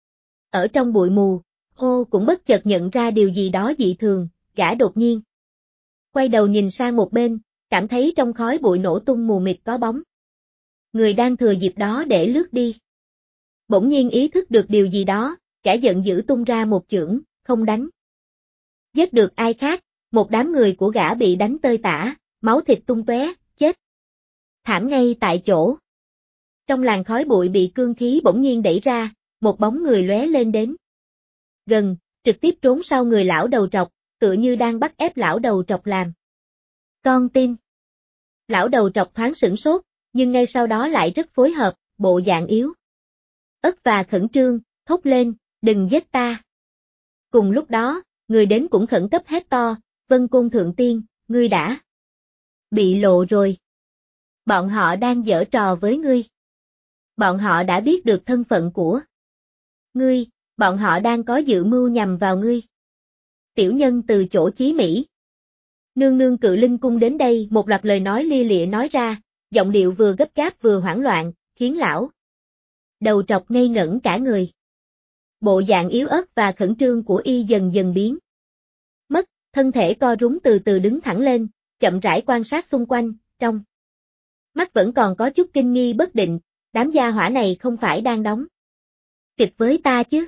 Ở trong bụi mù, Ô cũng bất chợt nhận ra điều gì đó dị thường, gã đột nhiên quay đầu nhìn sang một bên, cảm thấy trong khói bụi nổ tung mù mịt có bóng người đang thừa dịp đó để lướt đi. Bỗng nhiên ý thức được điều gì đó, gã giận dữ tung ra một chưởng, không đánh giết được ai khác, một đám người của gã bị đánh tơi tả, máu thịt tung tóe, chết thảm ngay tại chỗ. Trong làn khói bụi bị cương khí bỗng nhiên đẩy ra, một bóng người lóe lên đến gần, trực tiếp trốn sau người lão đầu trọc, tựa như đang bắt ép lão đầu trọc làm con tin. Lão đầu trọc thoáng sửng sốt, nhưng ngay sau đó lại rất phối hợp, bộ dạng yếu ớt và khẩn trương, thốt lên, đừng giết ta. Cùng lúc đó, người đến cũng khẩn cấp hét to, Vân Côn Thượng Tiên, ngươi đã bị lộ rồi. Bọn họ đang giở trò với ngươi. Bọn họ đã biết được thân phận của ngươi, bọn họ đang có dự mưu nhằm vào ngươi. Tiểu nhân từ chỗ Chí Mỹ. Nương nương Cự Linh cung đến đây, một loạt lời nói lia lịa nói ra, giọng điệu vừa gấp gáp vừa hoảng loạn, khiến lão đầu trọc ngây ngẩn cả người. Bộ dạng yếu ớt và khẩn trương của Y dần dần biến mất, thân thể co rúm từ từ đứng thẳng lên, chậm rãi quan sát xung quanh, trong mắt vẫn còn có chút kinh nghi bất định, đám gia hỏa này không phải đang đóng kịch với ta chứ.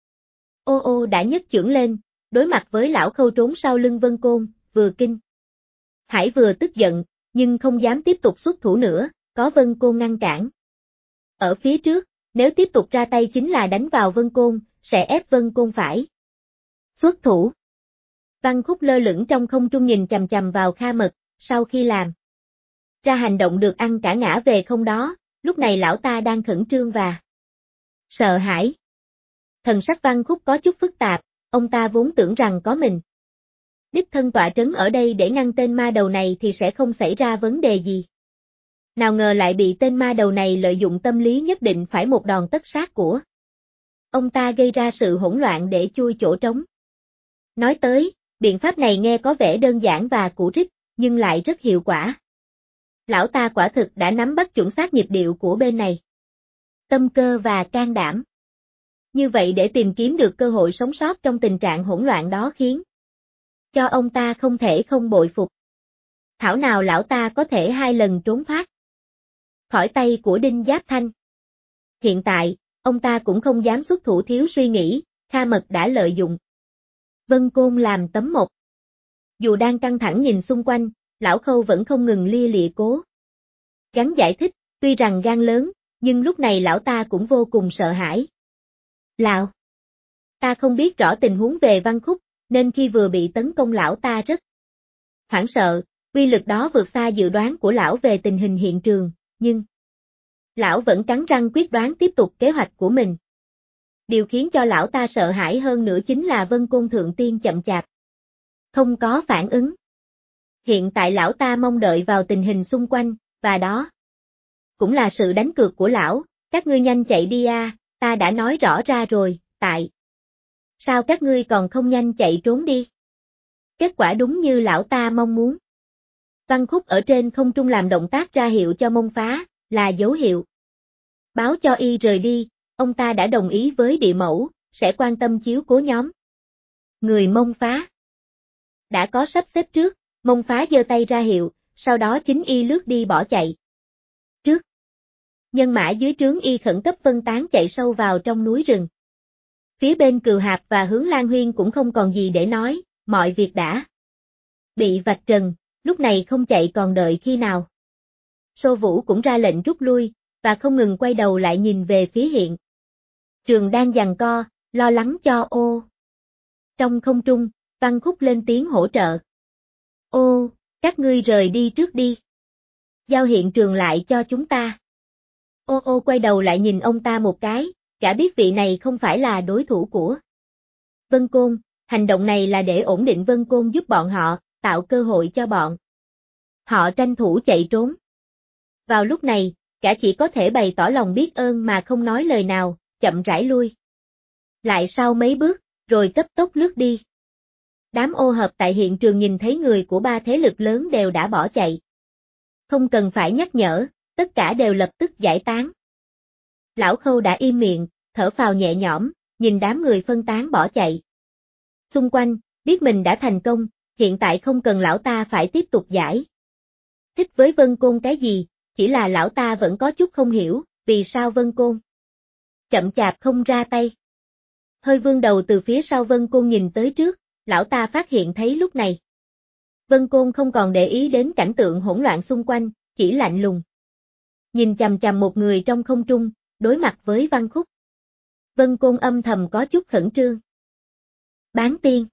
Ô ô đã nhấc chưởng lên, đối mặt với lão khâu trốn sau lưng Vân Côn, vừa kinh hãi vừa tức giận, nhưng không dám tiếp tục xuất thủ nữa, có Vân Côn ngăn cản ở phía trước, nếu tiếp tục ra tay chính là đánh vào Vân Côn, sẽ ép Vân Côn phải xuất thủ. Văn Khúc lơ lửng trong không trung nhìn chằm chằm vào Kha Mật, sau khi làm ra hành động được ăn cả ngã về không đó, lúc này lão ta đang khẩn trương và sợ hãi. Thần sắc Văn Khúc có chút phức tạp, ông ta vốn tưởng rằng có mình đích thân tọa trấn ở đây để ngăn tên ma đầu này thì sẽ không xảy ra vấn đề gì. Nào ngờ lại bị tên ma đầu này lợi dụng tâm lý nhất định phải một đòn tất sát của ông ta gây ra sự hỗn loạn để chui chỗ trống. Nói tới, biện pháp này nghe có vẻ đơn giản và cũ rích, nhưng lại rất hiệu quả. Lão ta quả thực đã nắm bắt chuẩn xác nhịp điệu của bên này. Tâm cơ và can đảm. Như vậy để tìm kiếm được cơ hội sống sót trong tình trạng hỗn loạn đó khiến cho ông ta không thể không bội phục. Thảo nào lão ta có thể 2 lần trốn thoát khỏi tay của Đinh Giáp Thanh. Hiện tại, ông ta cũng không dám xuất thủ thiếu suy nghĩ, Kha Mật đã lợi dụng Vân Côn làm tấm mộc. Dù đang căng thẳng nhìn xung quanh, lão Khâu vẫn không ngừng lia lịa cố gắng giải thích, tuy rằng gan lớn, nhưng lúc này lão ta cũng vô cùng sợ hãi. Lão ta không biết rõ tình huống về Văn Khúc, nên khi vừa bị tấn công lão ta rất hoảng sợ, uy lực đó vượt xa dự đoán của lão về tình hình hiện trường, nhưng lão vẫn cắn răng quyết đoán tiếp tục kế hoạch của mình. Điều khiến cho lão ta sợ hãi hơn nữa chính là Vân Côn Thượng Tiên chậm chạp không có phản ứng. Hiện tại lão ta mong đợi vào tình hình xung quanh, và đó cũng là sự đánh cược của lão, các ngươi nhanh chạy đi a, ta đã nói rõ ra rồi, tại sao các ngươi còn không nhanh chạy trốn đi? Kết quả đúng như lão ta mong muốn. Văn Khúc ở trên không trung làm động tác ra hiệu cho Mông Phá, là dấu hiệu báo cho Y rời đi, ông ta đã đồng ý với địa mẫu, sẽ quan tâm chiếu cố nhóm người Mông Phá. đã có sắp xếp trước, Mông Phá giơ tay ra hiệu, sau đó chính y lướt đi bỏ chạy. Trước, nhân mã dưới trướng y khẩn cấp phân tán chạy sâu vào trong núi rừng. Phía bên Cừu Hạp và Hướng Lan Huyên cũng không còn gì để nói, mọi việc đã bị vạch trần, lúc này không chạy còn đợi khi nào. Sô Vũ cũng ra lệnh rút lui, và không ngừng quay đầu lại nhìn về phía Hiện Trường đang giằng co, lo lắng cho ô. Trong không trung, Văn Khúc lên tiếng hỗ trợ. Ô, các ngươi rời đi trước đi. Giao Hiện Trường lại cho chúng ta. Ô quay đầu lại nhìn ông ta một cái, gã biết vị này không phải là đối thủ của Vân Côn, hành động này là để ổn định Vân Côn giúp bọn họ, tạo cơ hội cho bọn họ tranh thủ chạy trốn. Vào lúc này, gã chỉ có thể bày tỏ lòng biết ơn mà không nói lời nào, chậm rãi lui lại sau mấy bước, rồi cấp tốc lướt đi. Đám ô hợp tại hiện trường nhìn thấy người của ba thế lực lớn đều đã bỏ chạy. Không cần phải nhắc nhở, tất cả đều lập tức giải tán. Lão Khâu đã im miệng, thở phào nhẹ nhõm, nhìn đám người phân tán bỏ chạy. Xung quanh, biết mình đã thành công, hiện tại không cần lão ta phải tiếp tục giải thích với Vân Côn cái gì, chỉ là lão ta vẫn có chút không hiểu, vì sao Vân Côn chậm chạp không ra tay. Hơi vươn đầu từ phía sau Vân Côn nhìn tới trước, lão ta phát hiện thấy lúc này. Vân Côn không còn để ý đến cảnh tượng hỗn loạn xung quanh, chỉ lạnh lùng. Nhìn chằm chằm một người trong không trung, đối mặt với Văn Khúc. Vân Côn âm thầm có chút khẩn trương. Bán tiên.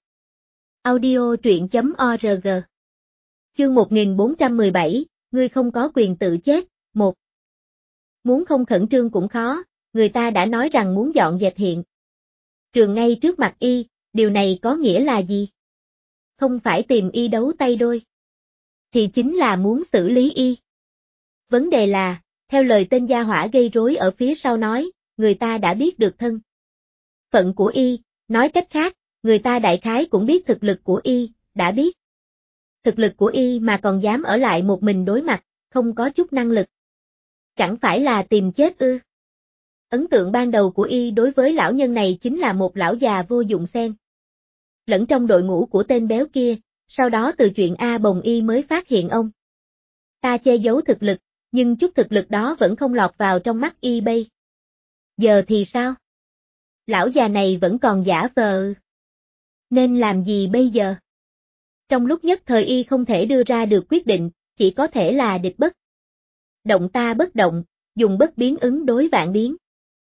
Audio truyện.org. Chương 1417, ngươi không có quyền tự chết, 1. Muốn không khẩn trương cũng khó, người ta đã nói rằng muốn dọn dẹp hiện trường ngay trước mặt y, điều này có nghĩa là gì? Không phải tìm y đấu tay đôi, thì chính là muốn xử lý y. Vấn đề là, theo lời tên gia hỏa gây rối ở phía sau nói, người ta đã biết được thân phận của y, nói cách khác, người ta đại khái cũng biết thực lực của y, đã biết thực lực của y mà còn dám ở lại một mình đối mặt, không có chút năng lực. Chẳng phải là tìm chết ư? Ấn tượng ban đầu của y đối với lão nhân này chính là một lão già vô dụng xen lẫn trong đội ngũ của tên béo kia, sau đó từ chuyện A Bồng y mới phát hiện ông ta che giấu thực lực, nhưng chút thực lực đó vẫn không lọt vào trong mắt y bây. Giờ thì sao? Lão già này vẫn còn giả vờ. Nên làm gì bây giờ? Trong lúc nhất thời y không thể đưa ra được quyết định, chỉ có thể là địch bất động ta bất động, dùng bất biến ứng đối vạn biến.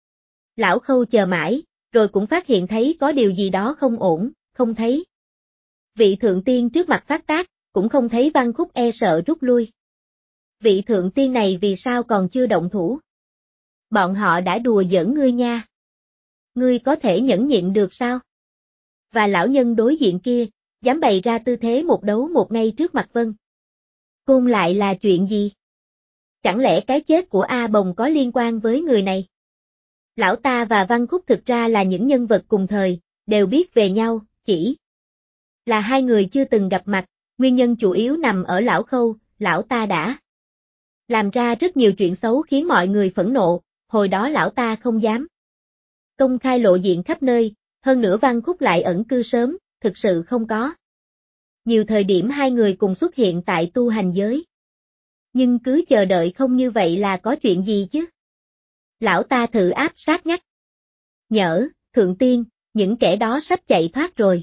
Lão Khâu chờ mãi, rồi cũng phát hiện thấy có điều gì đó không ổn, không thấy vị thượng tiên trước mặt phát tác, cũng không thấy Văn Khúc e sợ rút lui. Vị thượng tiên này vì sao còn chưa động thủ? Bọn họ đã đùa giỡn ngươi nha. Ngươi có thể nhẫn nhịn được sao? Và lão nhân đối diện kia, dám bày ra tư thế một đấu một ngay trước mặt Vân Côn lại là chuyện gì? Chẳng lẽ cái chết của A Bồng có liên quan với người này? Lão ta và Văn Khúc thực ra là những nhân vật cùng thời, đều biết về nhau, chỉ là hai người chưa từng gặp mặt, nguyên nhân chủ yếu nằm ở lão Khâu, lão ta đã làm ra rất nhiều chuyện xấu khiến mọi người phẫn nộ, hồi đó lão ta không dám công khai lộ diện khắp nơi, hơn nữa Văn Khúc lại ẩn cư sớm, thực sự không có nhiều thời điểm hai người cùng xuất hiện tại tu hành giới. Nhưng cứ chờ đợi không như vậy là có chuyện gì chứ? Lão ta thử áp sát nhắc nhở, thượng tiên, những kẻ đó sắp chạy thoát rồi.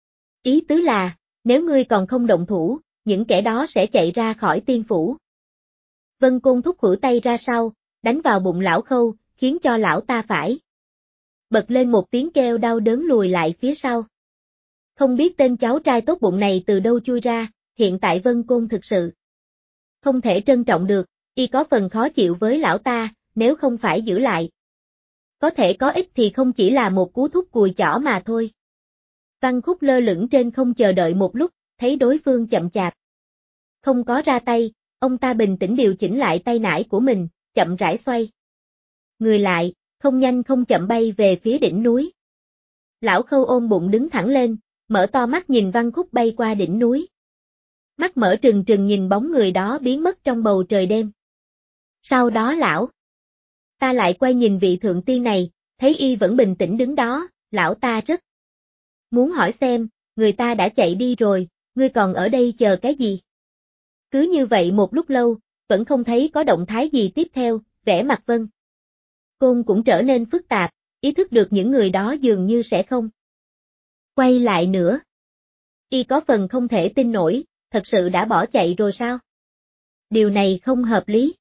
Ý tứ là, nếu ngươi còn không động thủ, những kẻ đó sẽ chạy ra khỏi tiên phủ. Vân Côn thúc hữu tay ra sau, đánh vào bụng lão Khâu, khiến cho lão ta phải bật lên một tiếng kêu đau đớn lùi lại phía sau. Không biết tên cháu trai tốt bụng này từ đâu chui ra, hiện tại Vân Côn thực sự không thể trân trọng được, y có phần khó chịu với lão ta, nếu không phải giữ lại. Có thể có ích thì không chỉ là một cú thúc cùi chỏ mà thôi. Văn Khúc lơ lửng trên không chờ đợi một lúc, thấy đối phương chậm chạp không có ra tay, ông ta bình tĩnh điều chỉnh lại tay nải của mình, chậm rãi xoay người lại, không nhanh không chậm bay về phía đỉnh núi. Lão Khâu ôm bụng đứng thẳng lên, mở to mắt nhìn Văn Khúc bay qua đỉnh núi. Mắt mở trừng trừng nhìn bóng người đó biến mất trong bầu trời đêm. Sau đó lão ta lại quay nhìn vị thượng tiên này, thấy y vẫn bình tĩnh đứng đó, lão ta rất muốn hỏi xem, người ta đã chạy đi rồi, ngươi còn ở đây chờ cái gì? Cứ như vậy một lúc lâu, vẫn không thấy có động thái gì tiếp theo, vẻ mặt Vân Côn cũng trở nên phức tạp, ý thức được những người đó dường như sẽ không quay lại nữa. Y có phần không thể tin nổi, thật sự đã bỏ chạy rồi sao? Điều này không hợp lý.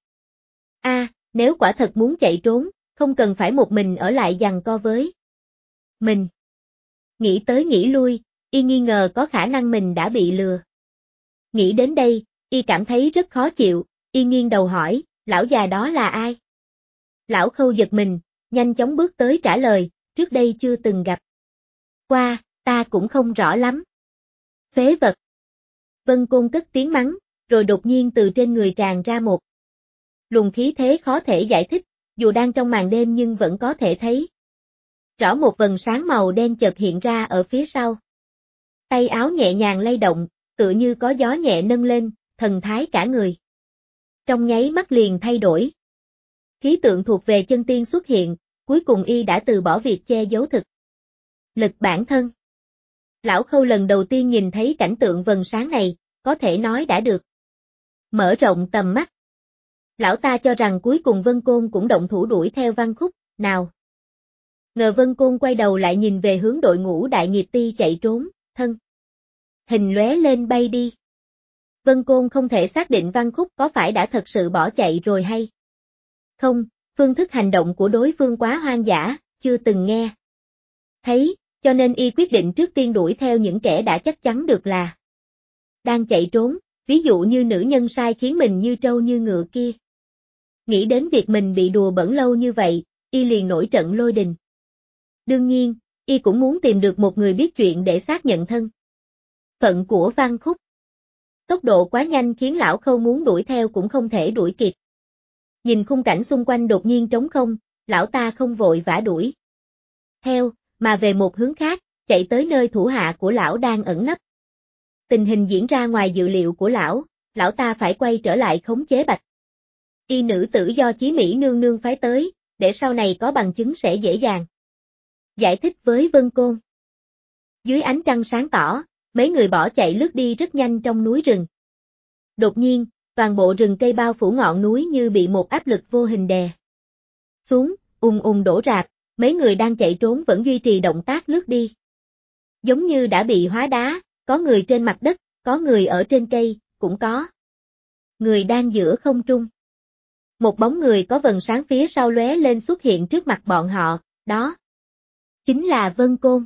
Nếu quả thật muốn chạy trốn, không cần phải một mình ở lại giằng co với mình. Nghĩ tới nghĩ lui, y nghi ngờ có khả năng mình đã bị lừa. Nghĩ đến đây, y cảm thấy rất khó chịu, y nghiêng đầu hỏi, lão già đó là ai? Lão Khâu giật mình, nhanh chóng bước tới trả lời, trước đây chưa từng gặp qua, ta cũng không rõ lắm. Phế vật. Vân Côn cất tiếng mắng, rồi đột nhiên từ trên người tràn ra một luồng khí thế khó thể giải thích, dù đang trong màn đêm nhưng vẫn có thể thấy rõ một vầng sáng màu đen chợt hiện ra ở phía sau. Tay áo nhẹ nhàng lay động, tựa như có gió nhẹ nâng lên, thần thái cả người trong nháy mắt liền thay đổi. Khí tượng thuộc về chân tiên xuất hiện, cuối cùng y đã từ bỏ việc che giấu thực lực bản thân. Lão Khâu lần đầu tiên nhìn thấy cảnh tượng vầng sáng này, có thể nói đã được mở rộng tầm mắt. Lão ta cho rằng cuối cùng Vân Côn cũng động thủ đuổi theo Văn Khúc, nào ngờ Vân Côn quay đầu lại nhìn về hướng đội ngũ Đại Nghiệp Ti chạy trốn, thân hình lóe lên bay đi. Vân Côn không thể xác định Văn Khúc có phải đã thật sự bỏ chạy rồi hay không, phương thức hành động của đối phương quá hoang dã, chưa từng nghe thấy, cho nên y quyết định trước tiên đuổi theo những kẻ đã chắc chắn được là đang chạy trốn, ví dụ như nữ nhân sai khiến mình như trâu như ngựa kia. Nghĩ đến việc mình bị đùa bỡn lâu như vậy, y liền nổi trận lôi đình. Đương nhiên, y cũng muốn tìm được một người biết chuyện để xác nhận thân phận của Văn Khúc. Tốc độ quá nhanh khiến lão Khâu muốn đuổi theo cũng không thể đuổi kịp. Nhìn khung cảnh xung quanh đột nhiên trống không, lão ta không vội vã đuổi theo, mà về một hướng khác, chạy tới nơi thủ hạ của lão đang ẩn nấp. Tình hình diễn ra ngoài dự liệu của lão ta phải quay trở lại khống chế Bạch Y nữ tử do Chí Mỹ nương nương phái tới, để sau này có bằng chứng sẽ dễ dàng giải thích với Vân Côn. Dưới ánh trăng sáng tỏ, mấy người bỏ chạy lướt đi rất nhanh trong núi rừng. Đột nhiên, toàn bộ rừng cây bao phủ ngọn núi như bị một áp lực vô hình đè xuống, đổ rạp, mấy người đang chạy trốn vẫn duy trì động tác lướt đi. Giống như đã bị hóa đá, có người trên mặt đất, có người ở trên cây, cũng có người đang giữa không trung. Một bóng người có vầng sáng phía sau lóe lên xuất hiện trước mặt bọn họ, đó chính là Vân Côn.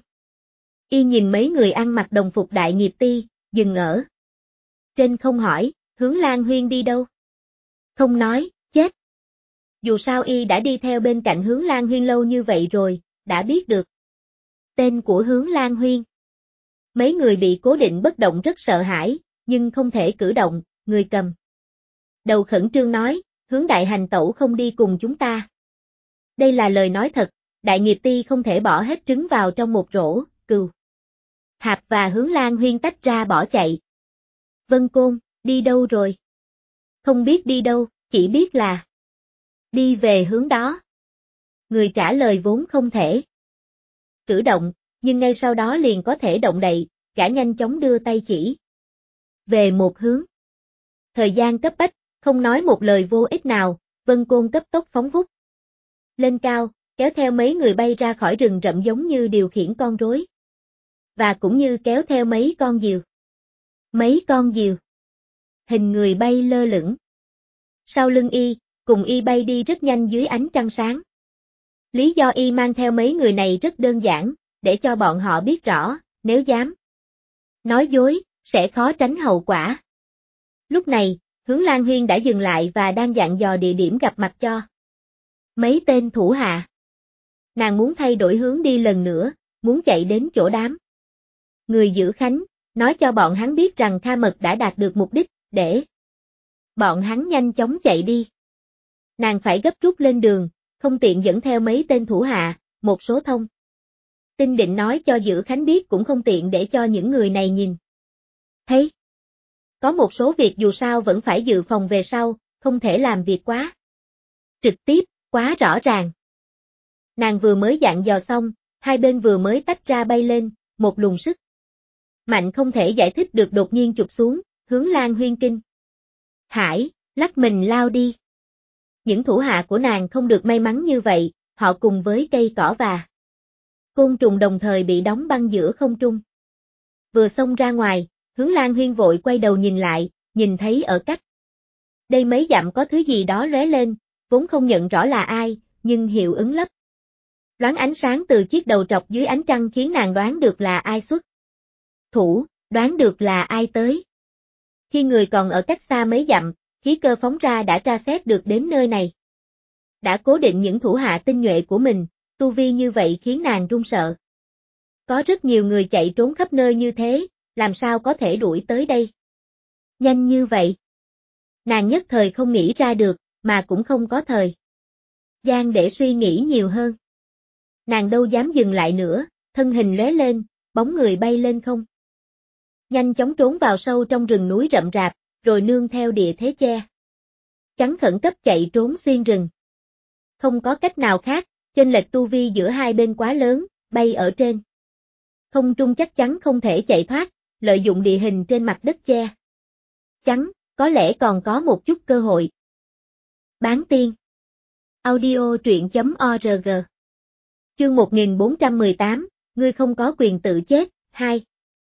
Y nhìn mấy người ăn mặc đồng phục Đại Nghiệp Ti, dừng ở trên không hỏi, Hướng Lan Huyên đi đâu? Không nói, chết. Dù sao y đã đi theo bên cạnh Hướng Lan Huyên lâu như vậy rồi, đã biết được tên của Hướng Lan Huyên. Mấy người bị cố định bất động rất sợ hãi, nhưng không thể cử động, người cầm đầu khẩn trương nói, Hướng Đại Hành Tẩu không đi cùng chúng ta. Đây là lời nói thật, Đại Nghiệp Ti không thể bỏ hết trứng vào trong một rổ, cừu Hạp và Hướng Lan Huyên tách ra bỏ chạy. Vân Côn, đi đâu rồi? Không biết đi đâu, chỉ biết là đi về hướng đó. Người trả lời vốn không thể cử động, nhưng ngay sau đó liền có thể động đậy, gã nhanh chóng đưa tay chỉ về một hướng. Thời gian cấp bách, không nói một lời vô ích nào, Vân Côn cấp tốc phóng vút lên cao, kéo theo mấy người bay ra khỏi rừng rậm giống như điều khiển con rối. Và cũng như kéo theo mấy con diều. Mấy con diều hình người bay lơ lửng sau lưng y, cùng y bay đi rất nhanh dưới ánh trăng sáng. Lý do y mang theo mấy người này rất đơn giản, để cho bọn họ biết rõ, nếu dám nói dối, sẽ khó tránh hậu quả. Lúc này, Hướng Lan Huyên đã dừng lại và đang dặn dò địa điểm gặp mặt cho mấy tên thủ hạ. Nàng muốn thay đổi hướng đi lần nữa, muốn chạy đến chỗ đám người giữ khánh, nói cho bọn hắn biết rằng Kha Mật đã đạt được mục đích, để bọn hắn nhanh chóng chạy đi. Nàng phải gấp rút lên đường, không tiện dẫn theo mấy tên thủ hạ, một số thông tin định nói cho giữ khánh biết cũng không tiện để cho những người này nhìn thấy. Có một số việc dù sao vẫn phải dự phòng về sau, không thể làm việc quá trực tiếp, quá rõ ràng. Nàng vừa mới dặn dò xong, hai bên vừa mới tách ra bay lên, một luồng sức Mạnh không thể giải thích được đột nhiên chụp xuống, hướng Lan Huyên kinh. Hải, lắc mình lao đi. Những thủ hạ của nàng không được may mắn như vậy, họ cùng với cây cỏ và côn trùng đồng thời bị đóng băng giữa không trung. Vừa xông ra ngoài, hướng Lan Huyên vội quay đầu nhìn lại, nhìn thấy ở cách đây mấy dặm có thứ gì đó lóe lên, vốn không nhận rõ là ai, nhưng hiệu ứng lấp loáng ánh sáng từ chiếc đầu trọc dưới ánh trăng khiến nàng đoán được là ai xuất thủ, đoán được là ai tới. Khi người còn ở cách xa mấy dặm, khí cơ phóng ra đã tra xét được đến nơi này. Đã cố định những thủ hạ tinh nhuệ của mình, tu vi như vậy khiến nàng run sợ. Có rất nhiều người chạy trốn khắp nơi như thế, làm sao có thể đuổi tới đây? Nhanh như vậy. Nàng nhất thời không nghĩ ra được, mà cũng không có thời gian để suy nghĩ nhiều hơn. Nàng đâu dám dừng lại nữa, thân hình lóe lên, bóng người bay lên không. Nhanh chóng trốn vào sâu trong rừng núi rậm rạp, rồi nương theo địa thế che chắn khẩn cấp chạy trốn xuyên rừng. Không có cách nào khác, chênh lệch tu vi giữa hai bên quá lớn, bay ở trên không trung chắc chắn không thể chạy thoát, lợi dụng địa hình trên mặt đất che chắn, có lẽ còn có một chút cơ hội. Bán tiên. Audio truyện.org. Chương 1418, ngươi không có quyền tự chết, 2.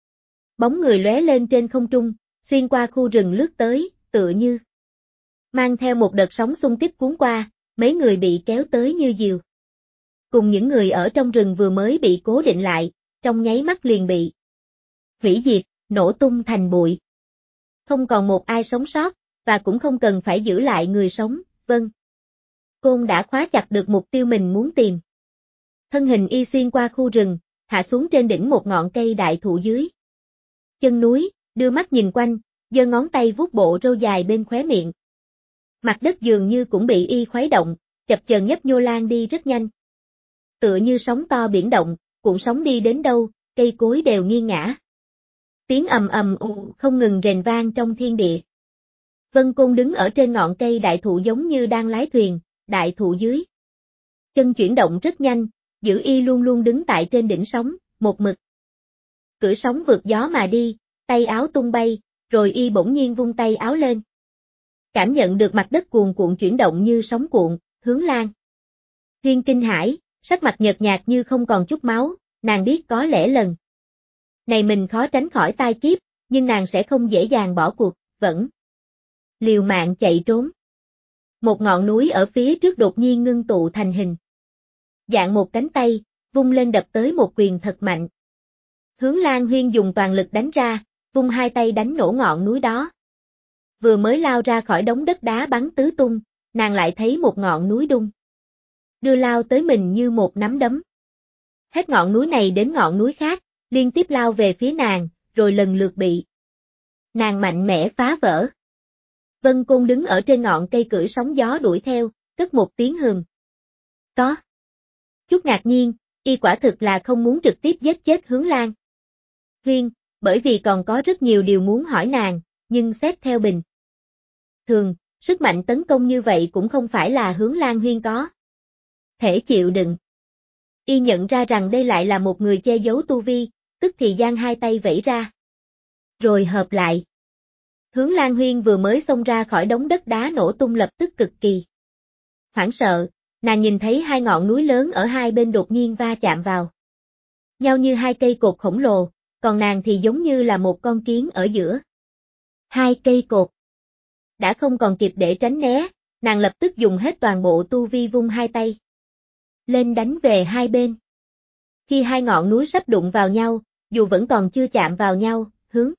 Bóng người lóe lên trên không trung, xuyên qua khu rừng lướt tới, tựa như mang theo một đợt sóng xung kích cuốn qua, mấy người bị kéo tới như diều. Cùng những người ở trong rừng vừa mới bị cố định lại, trong nháy mắt liền bị hủy diệt, nổ tung thành bụi. Không còn một ai sống sót, và cũng không cần phải giữ lại người sống, vâng. Côn đã khóa chặt được mục tiêu mình muốn tìm. Thân hình y xuyên qua khu rừng, hạ xuống trên đỉnh một ngọn cây đại thụ dưới chân núi, đưa mắt nhìn quanh, giơ ngón tay vuốt bộ râu dài bên khóe miệng. Mặt đất dường như cũng bị y khuấy động, chập chờn nhấp nhô lan đi rất nhanh. Tựa như sóng to biển động, cuộn sóng đi đến đâu, cây cối đều nghiêng ngã. Tiếng ầm ầm ù không ngừng rền vang trong thiên địa. Vân Côn đứng ở trên ngọn cây đại thụ giống như đang lái thuyền, đại thụ dưới chân chuyển động rất nhanh, giữ y luôn luôn đứng tại trên đỉnh sóng, một mực cưỡi sóng vượt gió mà đi, tay áo tung bay, rồi y bỗng nhiên vung tay áo lên. Cảm nhận được mặt đất cuồn cuộn chuyển động như sóng cuộn, hướng Lan Huyên kinh hãi, sắc mặt nhợt nhạt như không còn chút máu, nàng biết có lẽ lần này mình khó tránh khỏi tai kiếp, nhưng nàng sẽ không dễ dàng bỏ cuộc, vẫn liều mạng chạy trốn. Một ngọn núi ở phía trước đột nhiên ngưng tụ thành hình dạng một cánh tay, vung lên đập tới một quyền thật mạnh. Hướng Lan Huyên dùng toàn lực đánh ra, vung hai tay đánh nổ ngọn núi đó. Vừa mới lao ra khỏi đống đất đá bắn tứ tung, nàng lại thấy một ngọn núi đung đưa lao tới mình như một nắm đấm. Hết ngọn núi này đến ngọn núi khác, liên tiếp lao về phía nàng, rồi lần lượt bị nàng mạnh mẽ phá vỡ. Vân Côn đứng ở trên ngọn cây cưỡi sóng gió đuổi theo, cất một tiếng hừm. Có chút ngạc nhiên, y quả thực là không muốn trực tiếp giết chết Hướng Lan Huyên, bởi vì còn có rất nhiều điều muốn hỏi nàng, nhưng xét theo bình thường, sức mạnh tấn công như vậy cũng không phải là Hướng Lan Huyên có thể chịu đựng. Y nhận ra rằng đây lại là một người che giấu tu vi, tức thì giang hai tay vẫy ra, rồi hợp lại. Hướng Lan Huyên vừa mới xông ra khỏi đống đất đá nổ tung lập tức cực kỳ hoảng sợ, nàng nhìn thấy hai ngọn núi lớn ở hai bên đột nhiên va chạm vào nhau như hai cây cột khổng lồ, còn nàng thì giống như là một con kiến ở giữa hai cây cột. Đã không còn kịp để tránh né, nàng lập tức dùng hết toàn bộ tu vi vung hai tay lên đánh về hai bên. Khi hai ngọn núi sắp đụng vào nhau, dù vẫn còn chưa chạm vào nhau, Hướng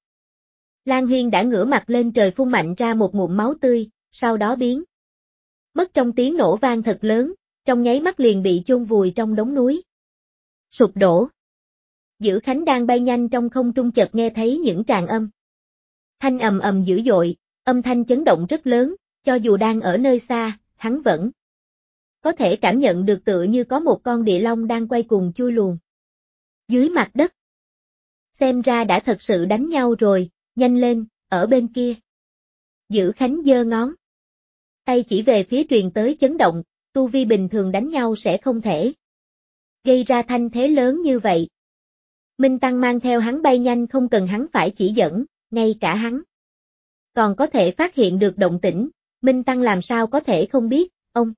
Lan Huyên đã ngửa mặt lên trời phun mạnh ra một ngụm máu tươi, sau đó biến mất trong tiếng nổ vang thật lớn, trong nháy mắt liền bị chôn vùi trong đống núi sụp đổ. Dữ Khánh đang bay nhanh trong không trung chợt nghe thấy những tràng âm thanh ầm ầm dữ dội, âm thanh chấn động rất lớn, cho dù đang ở nơi xa, hắn vẫn có thể cảm nhận được tựa như có một con địa long đang quay cuồng chui luồn dưới mặt đất. Xem ra đã thật sự đánh nhau rồi, nhanh lên, ở bên kia. Dữ Khánh giơ ngón tay chỉ về phía truyền tới chấn động, tu vi bình thường đánh nhau sẽ không thể gây ra thanh thế lớn như vậy. Minh Tăng mang theo hắn bay nhanh không cần hắn phải chỉ dẫn, ngay cả hắn còn có thể phát hiện được động tĩnh, Minh Tăng làm sao có thể không biết, ông.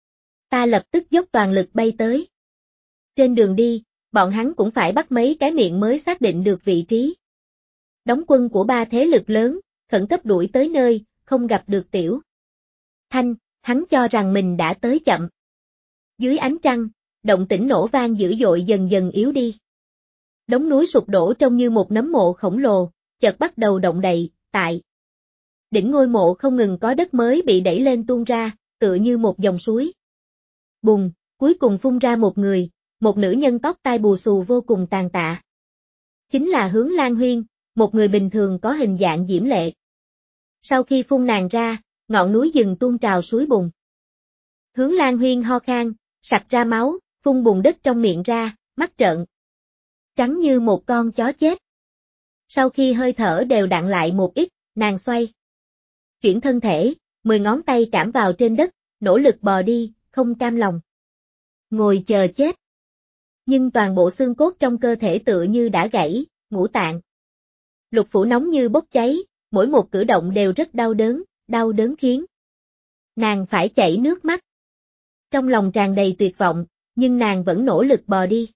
Ta lập tức dốc toàn lực bay tới. Trên đường đi, bọn hắn cũng phải bắt mấy cái miệng mới xác định được vị trí. Đóng quân của ba thế lực lớn, khẩn cấp đuổi tới nơi, không gặp được Tiểu Thanh, hắn cho rằng mình đã tới chậm. Dưới ánh trăng, động tĩnh nổ vang dữ dội dần dần yếu đi. Đống núi sụp đổ trông như một nấm mộ khổng lồ, chợt bắt đầu động đậy, tại đỉnh ngôi mộ không ngừng có đất mới bị đẩy lên tuôn ra, tựa như một dòng suối. Bùng, cuối cùng phun ra một người, một nữ nhân tóc tai bù xù vô cùng tàn tạ. Chính là Hướng Lan Huyên, một người bình thường có hình dạng diễm lệ. Sau khi phun nàng ra, ngọn núi rừng tuôn trào suối bùn. Hướng Lan Huyên ho khan, sặc ra máu, phun bùn đất trong miệng ra, mắt trợn trắng như một con chó chết. Sau khi hơi thở đều đặn lại một ít, nàng xoay chuyển thân thể, 10 ngón tay cảm vào trên đất, nỗ lực bò đi, không cam lòng ngồi chờ chết. Nhưng toàn bộ xương cốt trong cơ thể tựa như đã gãy, ngũ tạng lục phủ nóng như bốc cháy, mỗi một cử động đều rất đau đớn khiến nàng phải chảy nước mắt. Trong lòng tràn đầy tuyệt vọng, nhưng nàng vẫn nỗ lực bò đi.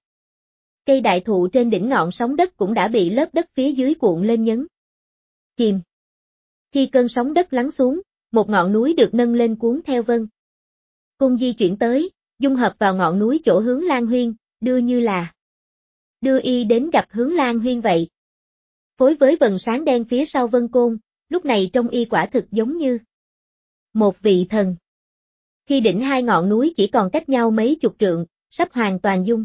Cây đại thụ trên đỉnh ngọn sóng đất cũng đã bị lớp đất phía dưới cuộn lên nhấn chìm. Khi cơn sóng đất lắng xuống, một ngọn núi được nâng lên cuốn theo vân cung di chuyển tới, dung hợp vào ngọn núi chỗ Hướng Lan Huyên, đưa như là đưa y đến gặp Hướng Lan Huyên vậy. Phối với vầng sáng đen phía sau vân côn, lúc này trông y quả thực giống như một vị thần. Khi đỉnh hai ngọn núi chỉ còn cách nhau mấy chục trượng, sắp hoàn toàn dung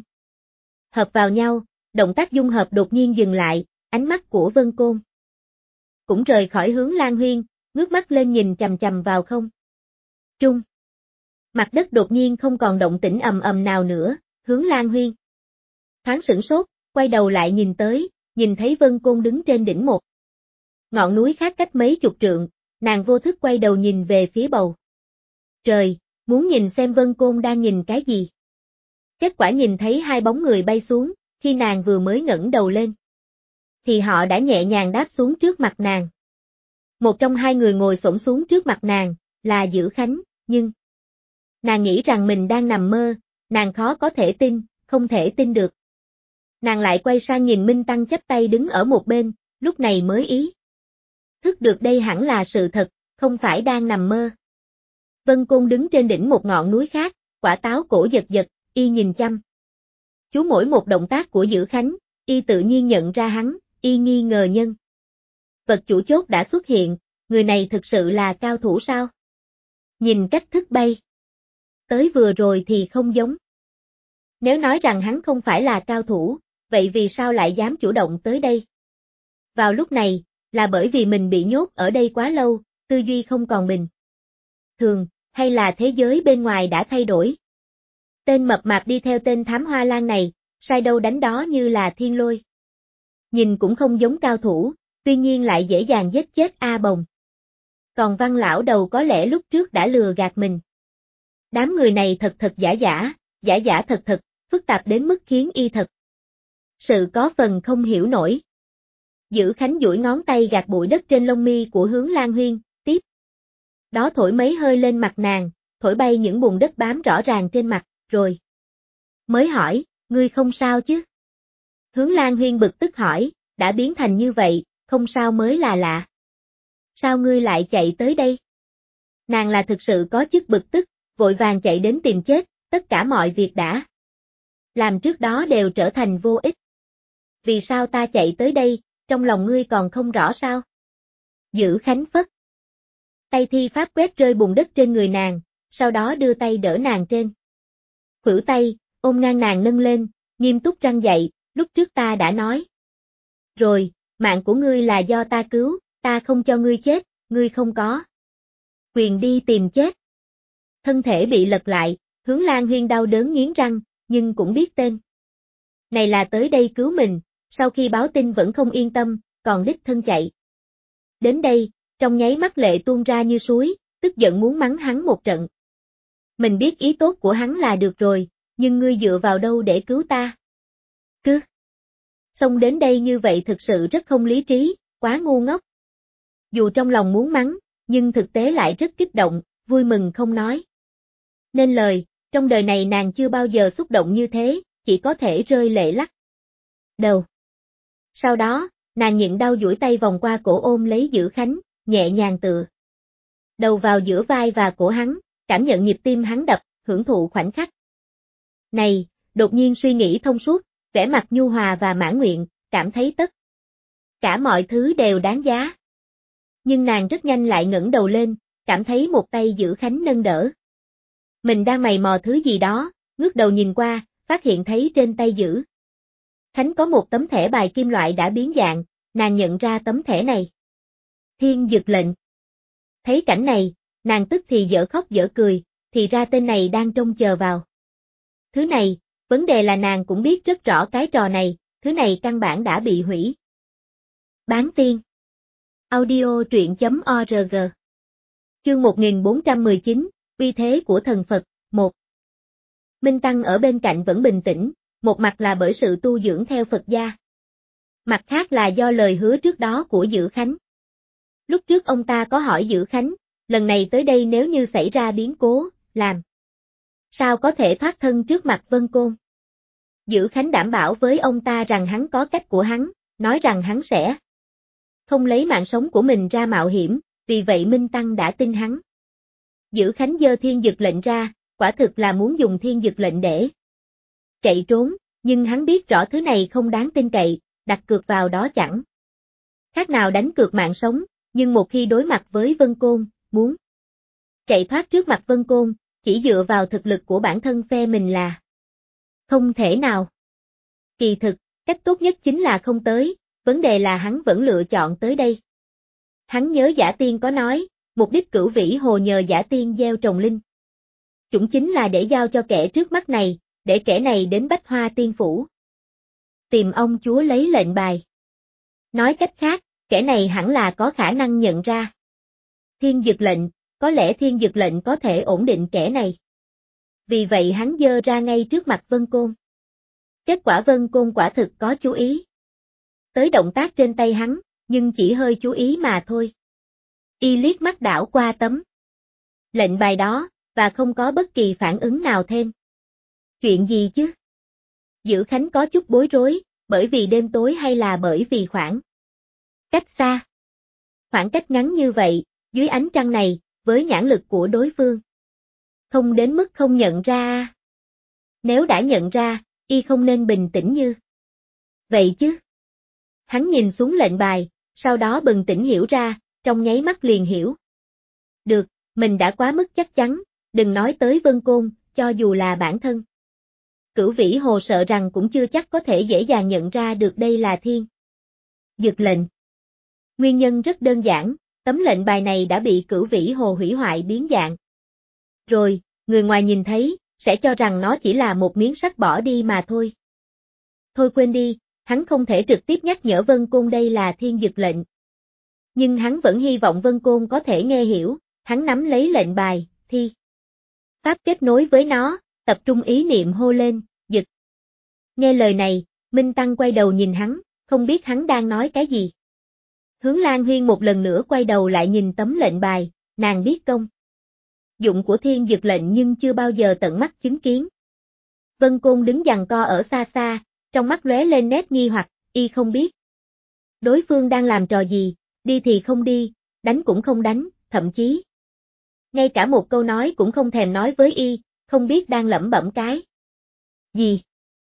hợp vào nhau, động tác dung hợp đột nhiên dừng lại, ánh mắt của vân côn cũng rời khỏi Hướng Lan Huyên, ngước mắt lên nhìn chằm chằm vào không trung. Mặt đất đột nhiên không còn động tĩnh ầm ầm nào nữa, Hướng Lan Huyên thoáng sửng sốt, quay đầu lại nhìn tới, nhìn thấy vân côn đứng trên đỉnh một ngọn núi khác cách mấy chục trượng, nàng vô thức quay đầu nhìn về phía bầu trời, muốn nhìn xem vân côn đang nhìn cái gì. Kết quả nhìn thấy hai bóng người bay xuống, khi nàng vừa mới ngẩng đầu lên, thì họ đã nhẹ nhàng đáp xuống trước mặt nàng. Một trong hai người ngồi xổm xuống trước mặt nàng, là Dữ Khánh, nhưng nàng nghĩ rằng mình đang nằm mơ, nàng khó có thể tin, không thể tin được. Nàng lại quay sang nhìn Minh Tăng chắp tay đứng ở một bên, lúc này mới ý thức được đây hẳn là sự thật, không phải đang nằm mơ. Vân Côn đứng trên đỉnh một ngọn núi khác, quả táo cổ giật giật, y nhìn chăm chú mỗi một động tác của Dữ Khánh, y tự nhiên nhận ra hắn, y nghi ngờ nhân vật chủ chốt đã xuất hiện, người này thực sự là cao thủ sao? Nhìn cách thức bay tới vừa rồi thì không giống. Nếu nói rằng hắn không phải là cao thủ, vậy vì sao lại dám chủ động tới đây? Vào lúc này, là bởi vì mình bị nhốt ở đây quá lâu, tư duy không còn bình thường, hay là thế giới bên ngoài đã thay đổi? Tên mập mạp đi theo tên thám hoa lan này, sai đâu đánh đó như là thiên lôi. Nhìn cũng không giống cao thủ, tuy nhiên lại dễ dàng giết chết A Bồng. Còn Văn lão đầu có lẽ lúc trước đã lừa gạt mình. Đám người này thật thật giả thật thật, phức tạp đến mức khiến y thật sự có phần không hiểu nổi. Dữ Khánh duỗi ngón tay gạt bụi đất trên lông mi của Hướng Lan Huyên, tiếp đó thổi mấy hơi lên mặt nàng, thổi bay những bùn đất bám rõ ràng trên mặt, rồi mới hỏi, ngươi không sao chứ? Hướng Lan Huyên bực tức hỏi, đã biến thành như vậy, không sao mới là lạ. Sao ngươi lại chạy tới đây? Nàng là thực sự có chút bực tức, vội vàng chạy đến tìm chết, tất cả mọi việc đã làm trước đó đều trở thành vô ích. Vì sao ta chạy tới đây, trong lòng ngươi còn không rõ sao? Dữ Khánh phất tay thi pháp quét rơi bùn đất trên người nàng, sau đó đưa tay đỡ nàng trên khuỷu tay, ôm ngang nàng nâng lên, nghiêm túc răn dạy, lúc trước ta đã nói rồi, mạng của ngươi là do ta cứu, ta không cho ngươi chết, ngươi không có quyền đi tìm chết. Thân thể bị lật lại, Hướng Lan Huyên đau đớn nghiến răng, nhưng cũng biết tên này là tới đây cứu mình, sau khi báo tin vẫn không yên tâm, còn đích thân chạy đến đây, trong nháy mắt lệ tuôn ra như suối, tức giận muốn mắng hắn một trận. Mình biết ý tốt của hắn là được rồi, nhưng ngươi dựa vào đâu để cứu ta? Cứ Xông đến đây như vậy thực sự rất không lý trí, quá ngu ngốc. Dù trong lòng muốn mắng, nhưng thực tế lại rất kích động, vui mừng không nói nên lời, trong đời này nàng chưa bao giờ xúc động như thế, chỉ có thể rơi lệ lắc đầu. Sau đó, nàng nhịn đau duỗi tay vòng qua cổ ôm lấy Dữ Khánh, nhẹ nhàng tựa đầu vào giữa vai và cổ hắn, cảm nhận nhịp tim hắn đập, hưởng thụ khoảnh khắc này, đột nhiên suy nghĩ thông suốt, vẻ mặt nhu hòa và mãn nguyện, cảm thấy tất cả mọi thứ đều đáng giá. Nhưng nàng rất nhanh lại ngẩng đầu lên, cảm thấy một tay Dữ Khánh nâng đỡ. Mình đang mày mò thứ gì đó, ngước đầu nhìn qua, phát hiện thấy trên tay Dữ Khánh có một tấm thẻ bài kim loại đã biến dạng, nàng nhận ra tấm thẻ này. Thiên Dực Lệnh. Thấy cảnh này, nàng tức thì dở khóc dở cười, thì ra tên này đang trông chờ vào thứ này, vấn đề là nàng cũng biết rất rõ cái trò này, thứ này căn bản đã bị hủy. Bán tiên. Audio truyện.org. Chương 1419, uy thế của thần Phật, 1. Minh Tăng ở bên cạnh vẫn bình tĩnh, một mặt là bởi sự tu dưỡng theo Phật gia. Mặt khác là do lời hứa trước đó của Dữ Khánh. Lúc trước ông ta có hỏi Dữ Khánh, lần này tới đây nếu như xảy ra biến cố, làm sao có thể thoát thân trước mặt Vân Côn. Dữ Khánh đảm bảo với ông ta rằng hắn có cách của hắn, nói rằng hắn sẽ không lấy mạng sống của mình ra mạo hiểm, vì vậy Minh Tăng đã tin hắn. Dữ Khánh giơ Thiên Dực Lệnh ra, quả thực là muốn dùng Thiên Dực Lệnh để chạy trốn, nhưng hắn biết rõ thứ này không đáng tin cậy, đặt cược vào đó chẳng khác nào đánh cược mạng sống, nhưng một khi đối mặt với Vân Côn, muốn chạy thoát trước mặt Vân Côn, chỉ dựa vào thực lực của bản thân phe mình là không thể nào. Kỳ thực, cách tốt nhất chính là không tới, vấn đề là hắn vẫn lựa chọn tới đây. Hắn nhớ Giả Tiên có nói, mục đích Cửu Vĩ Hồ nhờ Giả Tiên gieo trồng linh chủng chính là để giao cho kẻ trước mắt này, để kẻ này đến Bách Hoa Tiên Phủ tìm ông chúa lấy lệnh bài. Nói cách khác, kẻ này hẳn là có khả năng nhận ra Thiên Dực Lệnh, có lẽ Thiên Dực Lệnh có thể ổn định kẻ này. Vì vậy hắn giơ ra ngay trước mặt Vân Côn. Kết quả Vân Côn quả thực có chú ý tới động tác trên tay hắn, nhưng chỉ hơi chú ý mà thôi. Y liếc mắt đảo qua tấm lệnh bài đó, và không có bất kỳ phản ứng nào thêm. Chuyện gì chứ? Dữ Khánh có chút bối rối, bởi vì đêm tối hay là bởi vì khoảng cách xa. Khoảng cách ngắn như vậy, dưới ánh trăng này, với nhãn lực của đối phương. Không đến mức không nhận ra. Nếu đã nhận ra, y không nên bình tĩnh như vậy chứ. Hắn nhìn xuống lệnh bài, sau đó bừng tỉnh hiểu ra, trong nháy mắt liền hiểu. Được, mình đã quá mức chắc chắn, đừng nói tới Vân Côn, cho dù là bản thân. Cửu Vĩ Hồ sợ rằng cũng chưa chắc có thể dễ dàng nhận ra được đây là Thiên Dực Lệnh. Nguyên nhân rất đơn giản, tấm lệnh bài này đã bị Cửu Vĩ Hồ hủy hoại biến dạng. Rồi, người ngoài nhìn thấy, sẽ cho rằng nó chỉ là một miếng sắt bỏ đi mà thôi. Thôi quên đi, hắn không thể trực tiếp nhắc nhở Vân Côn đây là Thiên Dực Lệnh. Nhưng hắn vẫn hy vọng Vân Côn có thể nghe hiểu, hắn nắm lấy lệnh bài, thi pháp kết nối với nó, tập trung ý niệm hô lên, Dực. Nghe lời này, Minh Tăng quay đầu nhìn hắn, không biết hắn đang nói cái gì. Hướng Lan Huyên một lần nữa quay đầu lại nhìn tấm lệnh bài, nàng biết công dụng của Thiên Dực Lệnh nhưng chưa bao giờ tận mắt chứng kiến. Vân Côn đứng giằng co ở xa xa, trong mắt lóe lên nét nghi hoặc, y không biết đối phương đang làm trò gì, đi thì không đi, đánh cũng không đánh, thậm chí ngay cả một câu nói cũng không thèm nói với y, không biết đang lẩm bẩm cái gì.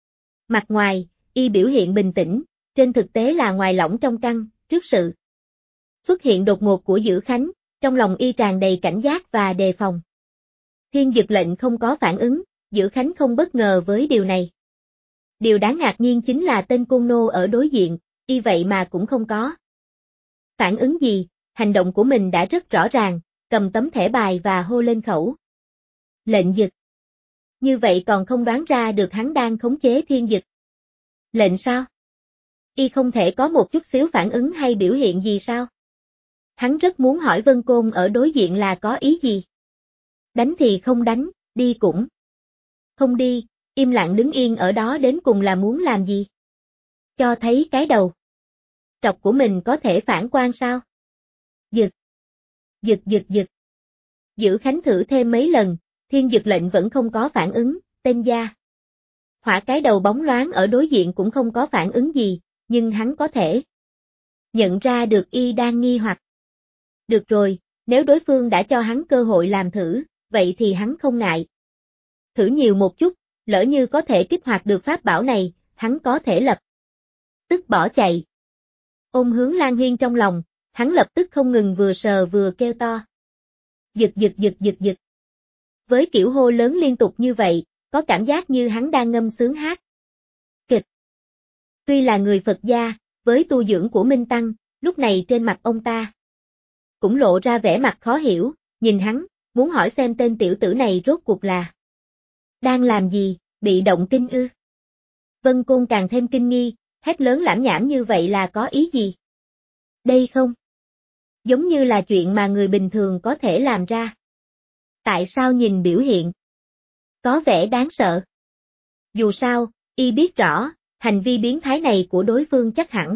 Mặt ngoài, y biểu hiện bình tĩnh, trên thực tế là ngoài lỏng trong căng, trước sự xuất hiện đột ngột của Dữ Khánh, trong lòng y tràn đầy cảnh giác và đề phòng. Thiên Dực Lệnh không có phản ứng, Dữ Khánh không bất ngờ với điều này. Điều đáng ngạc nhiên chính là tên côn nô ở đối diện, y vậy mà cũng không có phản ứng gì, hành động của mình đã rất rõ ràng, cầm tấm thẻ bài và hô lên khẩu lệnh Dực. Như vậy còn không đoán ra được hắn đang khống chế Thiên Dực Lệnh sao? Y không thể có một chút xíu phản ứng hay biểu hiện gì sao? Hắn rất muốn hỏi Vân Côn ở đối diện là có ý gì? Đánh thì không đánh, đi cũng không đi, im lặng đứng yên ở đó đến cùng là muốn làm gì? cho thấy cái đầu trọc của mình có thể phản quang sao? Dực. Dực dực dực. Giữ Khánh thử thêm mấy lần, thiên dực lệnh vẫn không có phản ứng, tên gia hỏa cái đầu bóng loáng ở đối diện cũng không có phản ứng gì, nhưng hắn có thể nhận ra được y đang nghi hoặc. Được rồi, nếu đối phương đã cho hắn cơ hội làm thử, vậy thì hắn không ngại. Thử nhiều một chút, lỡ như có thể kích hoạt được pháp bảo này, hắn có thể lập tức bỏ chạy. Ôm Hướng Lan Huyên trong lòng, hắn lập tức không ngừng vừa sờ vừa kêu to. Dực dực dực dực dực. Với kiểu hô lớn liên tục như vậy, có cảm giác như hắn đang ngâm sướng hát kịch. Tuy là người Phật gia, với tu dưỡng của Minh Tăng, lúc này trên mặt ông ta cũng lộ ra vẻ mặt khó hiểu, nhìn hắn, muốn hỏi xem tên tiểu tử này rốt cuộc là đang làm gì, bị động kinh ư? Vân Côn càng thêm kinh nghi, hét lớn lảm nhảm như vậy là có ý gì? Đây không giống như là chuyện mà người bình thường có thể làm ra. Tại sao nhìn biểu hiện có vẻ đáng sợ? Dù sao, y biết rõ, hành vi biến thái này của đối phương chắc hẳn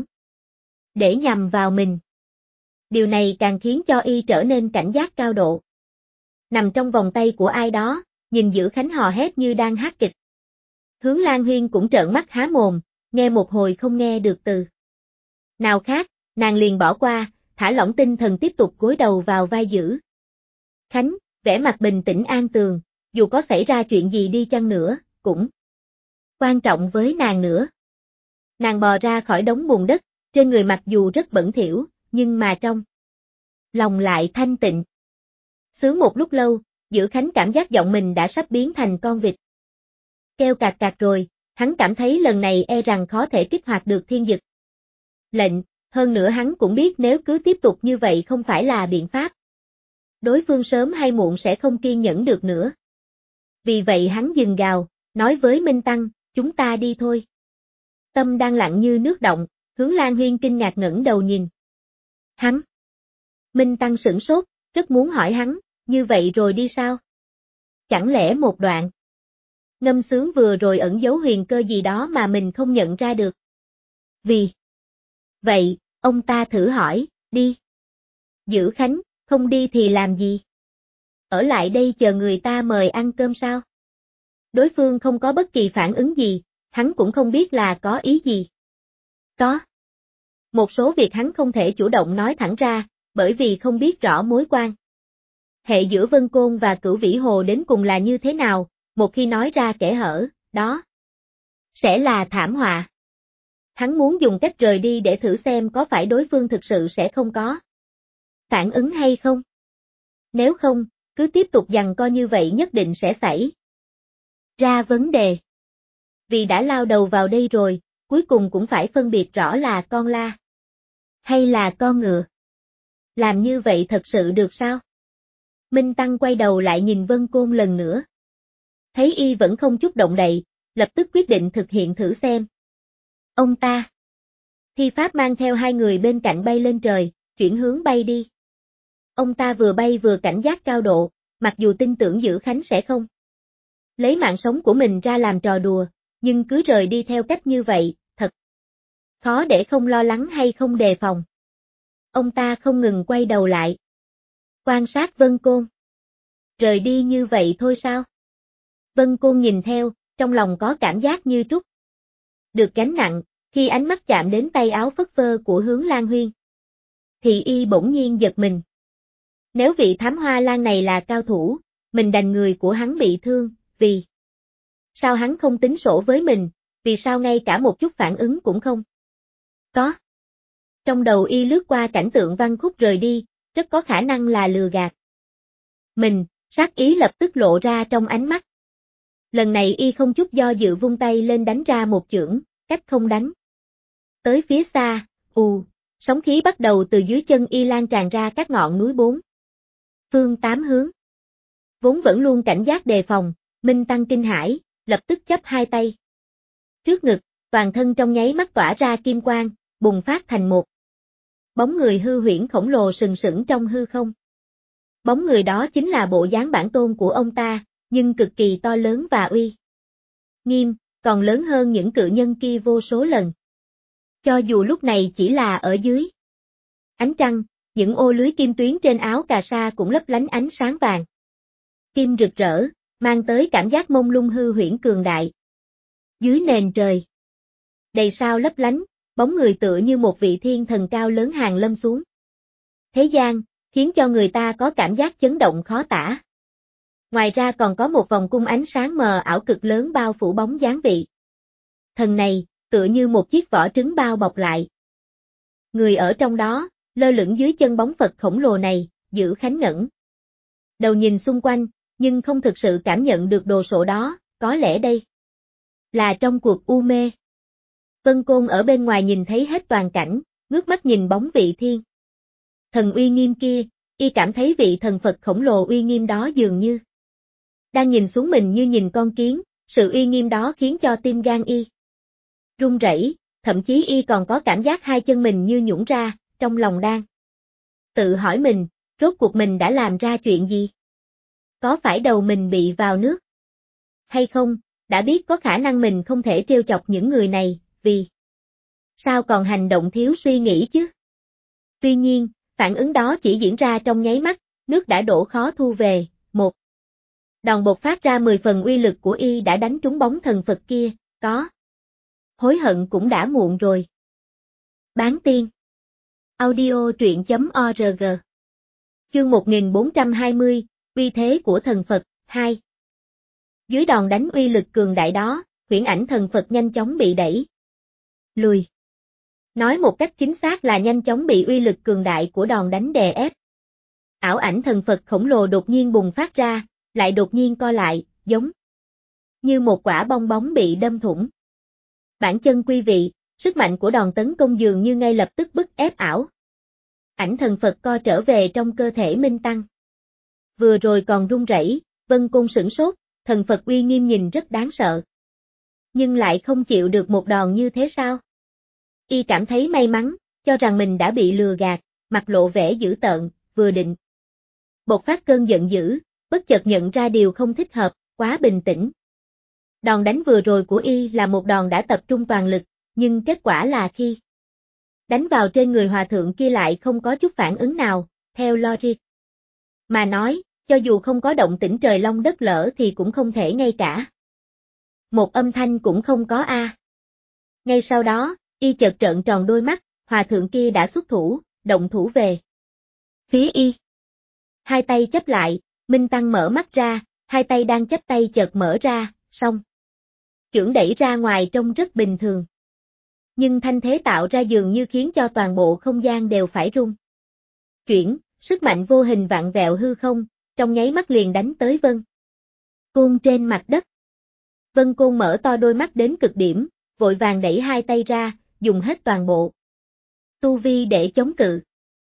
để nhằm vào mình. Điều này càng khiến cho y trở nên cảnh giác cao độ. Nằm trong vòng tay của ai đó, nhìn Dữ Khánh hò hét như đang hát kịch. Hướng Lan Huyên cũng trợn mắt há mồm, nghe một hồi không nghe được từ nào khác, nàng liền bỏ qua, thả lỏng tinh thần tiếp tục gối đầu vào vai Dữ Khánh, vẻ mặt bình tĩnh an tường, dù có xảy ra chuyện gì đi chăng nữa, cũng quan trọng với nàng nữa. Nàng bò ra khỏi đống bùn đất, trên người mặc dù rất bẩn thỉu, nhưng mà trong lòng lại thanh tịnh. Sướng một lúc lâu, Dữ Khánh cảm giác giọng mình đã sắp biến thành con vịt kêu cạc cạc rồi, hắn cảm thấy lần này e rằng khó thể kích hoạt được thiên dực lệnh, hơn nữa hắn cũng biết nếu cứ tiếp tục như vậy không phải là biện pháp. Đối phương sớm hay muộn sẽ không kiên nhẫn được nữa. Vì vậy hắn dừng gào, nói với Minh Tăng, chúng ta đi thôi. Tâm đang lặng như nước động, Hướng Lan Huyên kinh ngạc ngẩng đầu nhìn hắn. Minh Tăng sửng sốt, rất muốn hỏi hắn, như vậy rồi đi sao? Chẳng lẽ một đoạn ngâm sướng vừa rồi ẩn giấu huyền cơ gì đó mà mình không nhận ra được? Vì vậy, ông ta thử hỏi, đi. Dữ Khánh, không đi thì làm gì? Ở lại đây chờ người ta mời ăn cơm sao? Đối phương không có bất kỳ phản ứng gì, hắn cũng không biết là có ý gì. Có một số việc hắn không thể chủ động nói thẳng ra, bởi vì không biết rõ mối quan hệ giữa Vân Côn và Cửu Vĩ Hồ đến cùng là như thế nào, một khi nói ra kẽ hở, đó sẽ là thảm họa. Hắn muốn dùng cách rời đi để thử xem có phải đối phương thực sự sẽ không có phản ứng hay không. Nếu không, cứ tiếp tục giằng co như vậy nhất định sẽ xảy ra vấn đề. Vì đã lao đầu vào đây rồi, cuối cùng cũng phải phân biệt rõ là con la hay là con ngựa. Làm như vậy thật sự được sao? Minh Tăng quay đầu lại nhìn Vân Côn lần nữa. Thấy y vẫn không chút động đậy, lập tức quyết định thực hiện thử xem. Ông ta thi pháp mang theo hai người bên cạnh bay lên trời, chuyển hướng bay đi. Ông ta vừa bay vừa cảnh giác cao độ, mặc dù tin tưởng Dữ Khánh sẽ không lấy mạng sống của mình ra làm trò đùa, nhưng cứ rời đi theo cách như vậy, thật khó để không lo lắng hay không đề phòng. Ông ta không ngừng quay đầu lại, quan sát Vân Côn. Rời đi như vậy thôi sao? Vân Côn nhìn theo, trong lòng có cảm giác như trút được gánh nặng, khi ánh mắt chạm đến tay áo phất phơ của Hướng Lan Huyên. Thì y bỗng nhiên giật mình. Nếu vị thám hoa lan này là cao thủ, mình đành người của hắn bị thương, vì sao hắn không tính sổ với mình, vì sao ngay cả một chút phản ứng cũng không có. Trong đầu y lướt qua cảnh tượng Văn Khúc rời đi, rất có khả năng là lừa gạt mình, sát ý lập tức lộ ra trong ánh mắt. Lần này y không chút do dự vung tay lên đánh ra một chưởng, cách không đánh tới phía xa, sóng khí bắt đầu từ dưới chân y lan tràn ra các ngọn núi bốn phương tám hướng. Vốn vẫn luôn cảnh giác đề phòng, Minh Tăng kinh hãi, lập tức chắp hai tay trước ngực, toàn thân trong nháy mắt tỏa ra kim quang, bùng phát thành một bóng người hư huyễn khổng lồ sừng sững trong hư không. Bóng người đó chính là bộ dáng bản tôn của ông ta, nhưng cực kỳ to lớn và uy nghiêm, còn lớn hơn những cự nhân kia vô số lần. Cho dù lúc này chỉ là ở dưới ánh trăng, những ô lưới kim tuyến trên áo cà sa cũng lấp lánh ánh sáng vàng. Kim rực rỡ, mang tới cảm giác mông lung hư huyễn cường đại. Dưới nền trời, đầy sao lấp lánh, bóng người tựa như một vị thiên thần cao lớn hàng lâm xuống thế gian, khiến cho người ta có cảm giác chấn động khó tả. Ngoài ra còn có một vòng cung ánh sáng mờ ảo cực lớn bao phủ bóng dáng vị thần này, tựa như một chiếc vỏ trứng bao bọc lại. Người ở trong đó, lơ lửng dưới chân bóng Phật khổng lồ này, giữ khánh ngẩn. Đầu nhìn xung quanh, nhưng không thực sự cảm nhận được đồ sộ đó, có lẽ đây là trong cuộc u mê. Vân Côn ở bên ngoài nhìn thấy hết toàn cảnh, ngước mắt nhìn bóng vị thiên thần uy nghiêm kia, y cảm thấy vị thần Phật khổng lồ uy nghiêm đó dường như đang nhìn xuống mình như nhìn con kiến, sự uy nghiêm đó khiến cho tim gan y run rẩy, thậm chí y còn có cảm giác hai chân mình như nhũn ra, trong lòng đang tự hỏi mình, rốt cuộc mình đã làm ra chuyện gì? Có phải đầu mình bị vào nước? Hay không, đã biết có khả năng mình không thể trêu chọc những người này, vì sao còn hành động thiếu suy nghĩ chứ? Tuy nhiên, phản ứng đó chỉ diễn ra trong nháy mắt, nước đã đổ khó thu về, một đòn bộc phát ra 10 phần uy lực của y đã đánh trúng bóng thần Phật kia, có hối hận cũng đã muộn rồi. Bán tiên audio truyện.org Chương 1420, uy thế của thần Phật, 2 Dưới đòn đánh uy lực cường đại đó, huyễn ảnh thần Phật nhanh chóng bị đẩy lùi. Nói một cách chính xác là nhanh chóng bị uy lực cường đại của đòn đánh đè ép. Ảo ảnh thần Phật khổng lồ đột nhiên bùng phát ra, lại đột nhiên co lại, giống như một quả bong bóng bị đâm thủng. Bản chân quý vị, sức mạnh của đòn tấn công dường như ngay lập tức bức ép ảo ảnh thần Phật co trở về trong cơ thể Minh Tăng. Vừa rồi còn run rẩy, Vân Côn sửng sốt, thần Phật uy nghiêm nhìn rất đáng sợ. Nhưng lại không chịu được một đòn như thế sao? Y cảm thấy may mắn, cho rằng mình đã bị lừa gạt, mặt lộ vẻ dữ tợn, vừa định bộc phát cơn giận dữ, bất chợt nhận ra điều không thích hợp, quá bình tĩnh. Đòn đánh vừa rồi của y là một đòn đã tập trung toàn lực, nhưng kết quả là khi đánh vào trên người hòa thượng kia lại không có chút phản ứng nào, theo logic mà nói, cho dù không có động tĩnh trời long đất lở thì cũng không thể ngay cả một âm thanh cũng không có a. Ngay sau đó, y chợt trợn tròn đôi mắt, hòa thượng kia đã xuất thủ, động thủ về phía y. Hai tay chấp lại, Minh Tăng mở mắt ra, hai tay đang chấp tay chợt mở ra, xong chưởng đẩy ra ngoài trông rất bình thường. Nhưng thanh thế tạo ra dường như khiến cho toàn bộ không gian đều phải rung chuyển, sức mạnh vô hình vặn vẹo hư không, trong nháy mắt liền đánh tới Vân Côn trên mặt đất. Vân Côn mở to đôi mắt đến cực điểm, vội vàng đẩy hai tay ra, dùng hết toàn bộ tu vi để chống cự.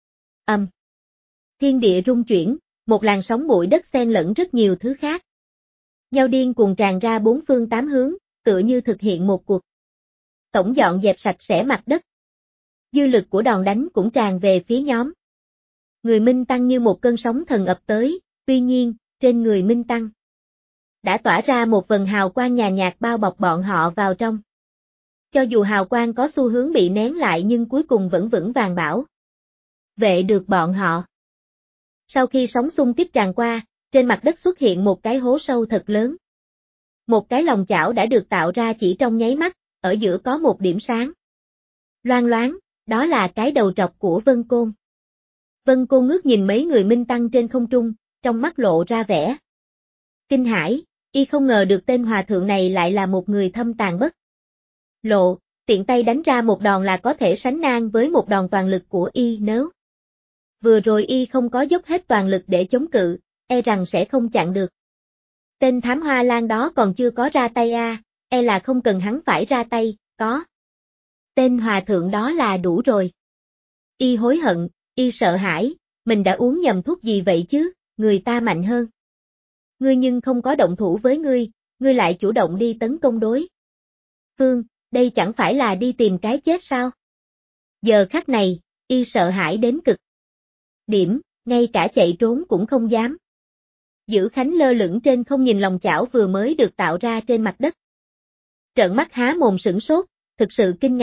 Thiên địa rung chuyển, một làn sóng bụi đất xen lẫn rất nhiều thứ khác nhau điên cuồng tràn ra bốn phương tám hướng, tựa như thực hiện một cuộc tổng dọn dẹp sạch sẽ mặt đất. Dư lực của đòn đánh cũng tràn về phía nhóm người Minh Tăng như một cơn sóng thần ập tới, tuy nhiên, trên người Minh Tăng đã tỏa ra một vầng hào quang nhàn nhạt bao bọc bọn họ vào trong. Cho dù hào quang có xu hướng bị nén lại nhưng cuối cùng vẫn vững vàng bảo vệ được bọn họ. Sau khi sóng xung kích tràn qua, trên mặt đất xuất hiện một cái hố sâu thật lớn. Một cái lòng chảo đã được tạo ra chỉ trong nháy mắt, ở giữa có một điểm sáng loang loáng, đó là cái đầu trọc của Vân Côn. Vân Côn ngước nhìn mấy người Minh Tăng trên không trung, trong mắt lộ ra vẻ kinh hãi, y không ngờ được tên hòa thượng này lại là một người thâm tàn bất lộ, tiện tay đánh ra một đòn là có thể sánh ngang với một đòn toàn lực của y nếu vừa rồi y không có dốc hết toàn lực để chống cự, e rằng sẽ không chặn được. Tên thám hoa lan đó còn chưa có ra tay e là không cần hắn phải ra tay, có tên hòa thượng đó là đủ rồi. Y hối hận, y sợ hãi, mình đã uống nhầm thuốc gì vậy chứ, người ta mạnh hơn ngươi nhưng không có động thủ với ngươi lại chủ động đi tấn công đối phương, đây chẳng phải là đi tìm cái chết sao? Giờ khắc này, y sợ hãi đến cực điểm, ngay cả chạy trốn cũng không dám. Giữ Khánh lơ lửng trên không nhìn lòng chảo vừa mới được tạo ra trên mặt đất. Trợn mắt há mồm sửng sốt, thực sự kinh ngạc,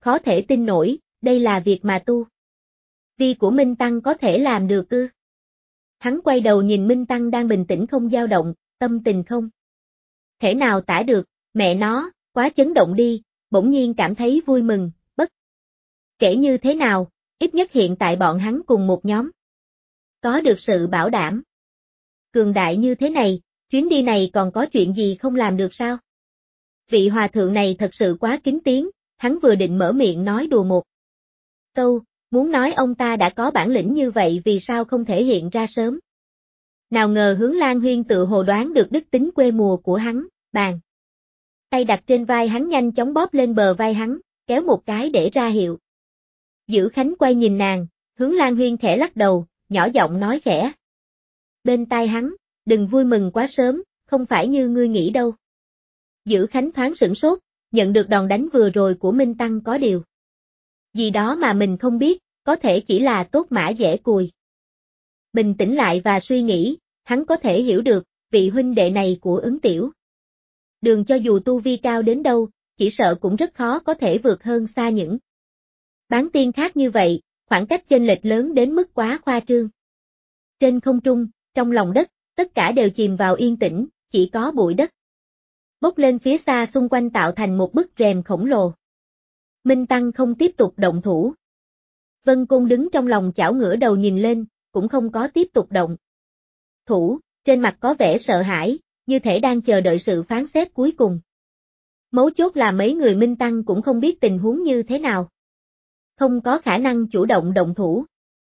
khó thể tin nổi, đây là việc mà tu vi của Minh Tăng có thể làm được ư? Hắn quay đầu nhìn Minh Tăng đang bình tĩnh không dao động, tâm tình không thể nào tả được, mẹ nó, quá chấn động đi, bỗng nhiên cảm thấy vui mừng, bất kể như thế nào, ít nhất hiện tại bọn hắn cùng một nhóm. Có được sự bảo đảm cường đại như thế này, chuyến đi này còn có chuyện gì không làm được sao? Vị hòa thượng này thật sự quá kính tiếng, hắn vừa định mở miệng nói đùa một câu, muốn nói ông ta đã có bản lĩnh như vậy vì sao không thể hiện ra sớm. Nào ngờ Hướng Lan Huyên tự hồ đoán được đức tính quê mùa của hắn, bàn tay đặt trên vai hắn nhanh chóng bóp lên bờ vai hắn, kéo một cái để ra hiệu. Dữ Khánh quay nhìn nàng, Hướng Lan Huyên khẽ lắc đầu, nhỏ giọng nói khẽ bên tai hắn, đừng vui mừng quá sớm, không phải như ngươi nghĩ đâu. Dữ Khánh thoáng sửng sốt, nhận được đòn đánh vừa rồi của Minh Tăng có điều gì đó mà mình không biết, có thể chỉ là tốt mã dễ cùi. Bình tĩnh lại và suy nghĩ, hắn có thể hiểu được, vị huynh đệ này của Ứng Tiểu Đường cho dù tu vi cao đến đâu, chỉ sợ cũng rất khó có thể vượt hơn xa những bán tiên khác như vậy, khoảng cách chênh lệch lớn đến mức quá khoa trương. Trên không trung, trong lòng đất, tất cả đều chìm vào yên tĩnh, chỉ có bụi đất bốc lên phía xa xung quanh tạo thành một bức rèm khổng lồ. Minh Tăng không tiếp tục động thủ. Vân Côn đứng trong lòng chảo ngửa đầu nhìn lên, cũng không có tiếp tục động thủ, trên mặt có vẻ sợ hãi, như thể đang chờ đợi sự phán xét cuối cùng. Mấu chốt là mấy người Minh Tăng cũng không biết tình huống như thế nào. Không có khả năng chủ động động thủ.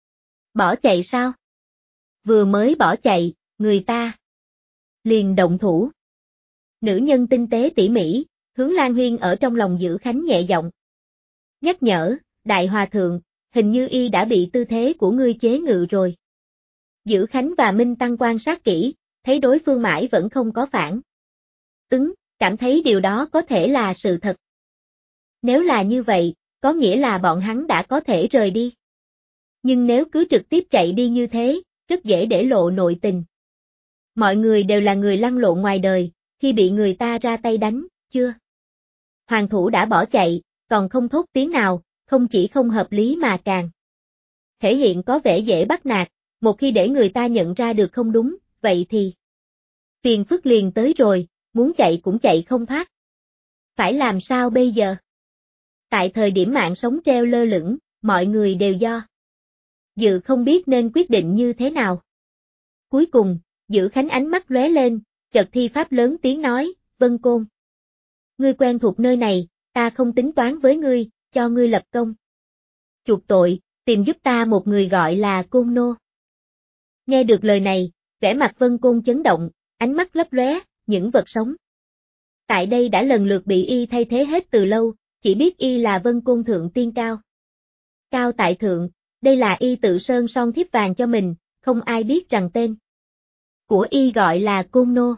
Bỏ chạy sao? Vừa mới bỏ chạy, người ta liền động thủ. Nữ nhân tinh tế tỉ mỉ, Hướng Lan Huyên ở trong lòng Dữ Khánh nhẹ giọng nhắc nhở, Đại Hòa Thượng, hình như y đã bị tư thế của ngươi chế ngự rồi. Dữ Khánh và Minh Tăng quan sát kỹ, thấy đối phương mãi vẫn không có phản ứng, cảm thấy điều đó có thể là sự thật. Nếu là như vậy, có nghĩa là bọn hắn đã có thể rời đi. Nhưng nếu cứ trực tiếp chạy đi như thế, rất dễ để lộ nội tình. Mọi người đều là người lăn lộn ngoài đời, khi bị người ta ra tay đánh, chưa? Hoàng thủ đã bỏ chạy, còn không thốt tiếng nào, không chỉ không hợp lý mà càng thể hiện có vẻ dễ bắt nạt, một khi để người ta nhận ra được không đúng, vậy thì phiền phức liền tới rồi, muốn chạy cũng chạy không thoát. Phải làm sao bây giờ? Tại thời điểm mạng sống treo lơ lửng, mọi người đều do dự không biết nên quyết định như thế nào. Cuối cùng, Dữ Khánh ánh mắt lóe lên, chợt thi pháp lớn tiếng nói, Vân Côn. Ngươi quen thuộc nơi này, ta không tính toán với ngươi, cho ngươi lập công chuộc tội, tìm giúp ta một người gọi là Côn Nô. Nghe được lời này, vẻ mặt Vân Côn chấn động, ánh mắt lấp lóe, những vật sống tại đây đã lần lượt bị y thay thế hết từ lâu, chỉ biết y là Vân Côn thượng tiên cao. Cao tại thượng, đây là y tự sơn son thiếp vàng cho mình, không ai biết rằng tên của y gọi là Côn Nô.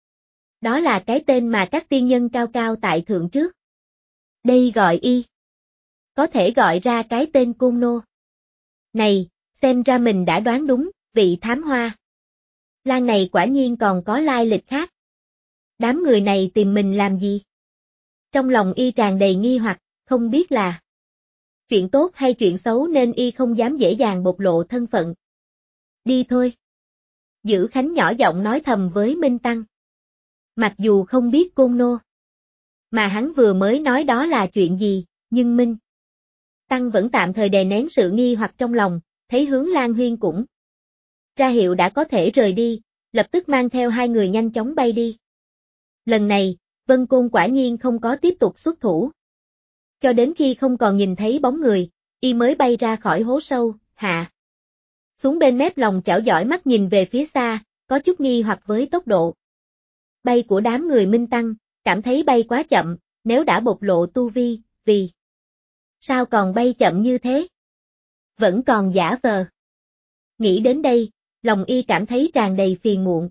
Đó là cái tên mà các tiên nhân cao cao tại thượng trước đây gọi y. Có thể gọi ra cái tên Côn Nô này, xem ra mình đã đoán đúng, vị thám hoa Lan này quả nhiên còn có lai lịch khác. Đám người này tìm mình làm gì? Trong lòng y tràn đầy nghi hoặc, không biết là chuyện tốt hay chuyện xấu nên y không dám dễ dàng bộc lộ thân phận. Đi thôi. Dữ Khánh nhỏ giọng nói thầm với Minh Tăng. Mặc dù không biết Côn Nô mà hắn vừa mới nói đó là chuyện gì, nhưng Minh Tăng vẫn tạm thời đè nén sự nghi hoặc trong lòng, thấy Hướng Lan Huyên cũng ra hiệu đã có thể rời đi, lập tức mang theo hai người nhanh chóng bay đi. Lần này, Vân Côn quả nhiên không có tiếp tục xuất thủ. Cho đến khi không còn nhìn thấy bóng người, y mới bay ra khỏi hố sâu, hạ xuống bên mép lòng chảo dõi mắt nhìn về phía xa, có chút nghi hoặc với tốc độ bay của đám người Minh Tăng, cảm thấy bay quá chậm, nếu đã bộc lộ tu vi, vì sao còn bay chậm như thế? Vẫn còn giả vờ. Nghĩ đến đây, lòng y cảm thấy tràn đầy phiền muộn.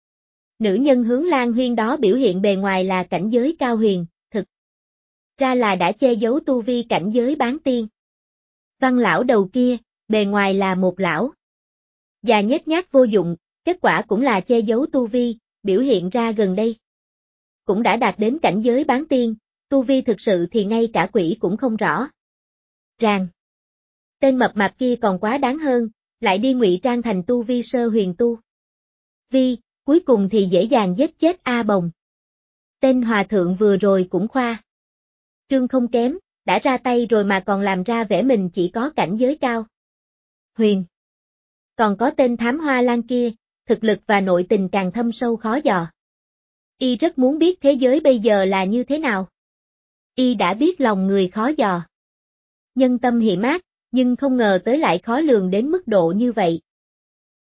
Nữ nhân Hướng Lan Huyên đó biểu hiện bề ngoài là cảnh giới cao huyền, thực ra là đã che giấu tu vi cảnh giới bán tiên. Văn lão đầu kia, bề ngoài là một lão già nhếch nhác vô dụng, kết quả cũng là che giấu tu vi, biểu hiện ra gần đây cũng đã đạt đến cảnh giới bán tiên, tu vi thực sự thì ngay cả quỷ cũng không rõ. Ràng. Tên mập mạp kia còn quá đáng hơn, lại đi ngụy trang thành tu vi sơ huyền tu. Cuối cùng thì dễ dàng giết chết A Bồng. Tên hòa thượng vừa rồi cũng khoa trương không kém, đã ra tay rồi mà còn làm ra vẻ mình chỉ có cảnh giới cao huyền. Còn có tên thám hoa lan kia, thực lực và nội tình càng thâm sâu khó dò. Y rất muốn biết thế giới bây giờ là như thế nào. Y đã biết lòng người khó dò. Nhân tâm hiểm ác, nhưng không ngờ tới lại khó lường đến mức độ như vậy.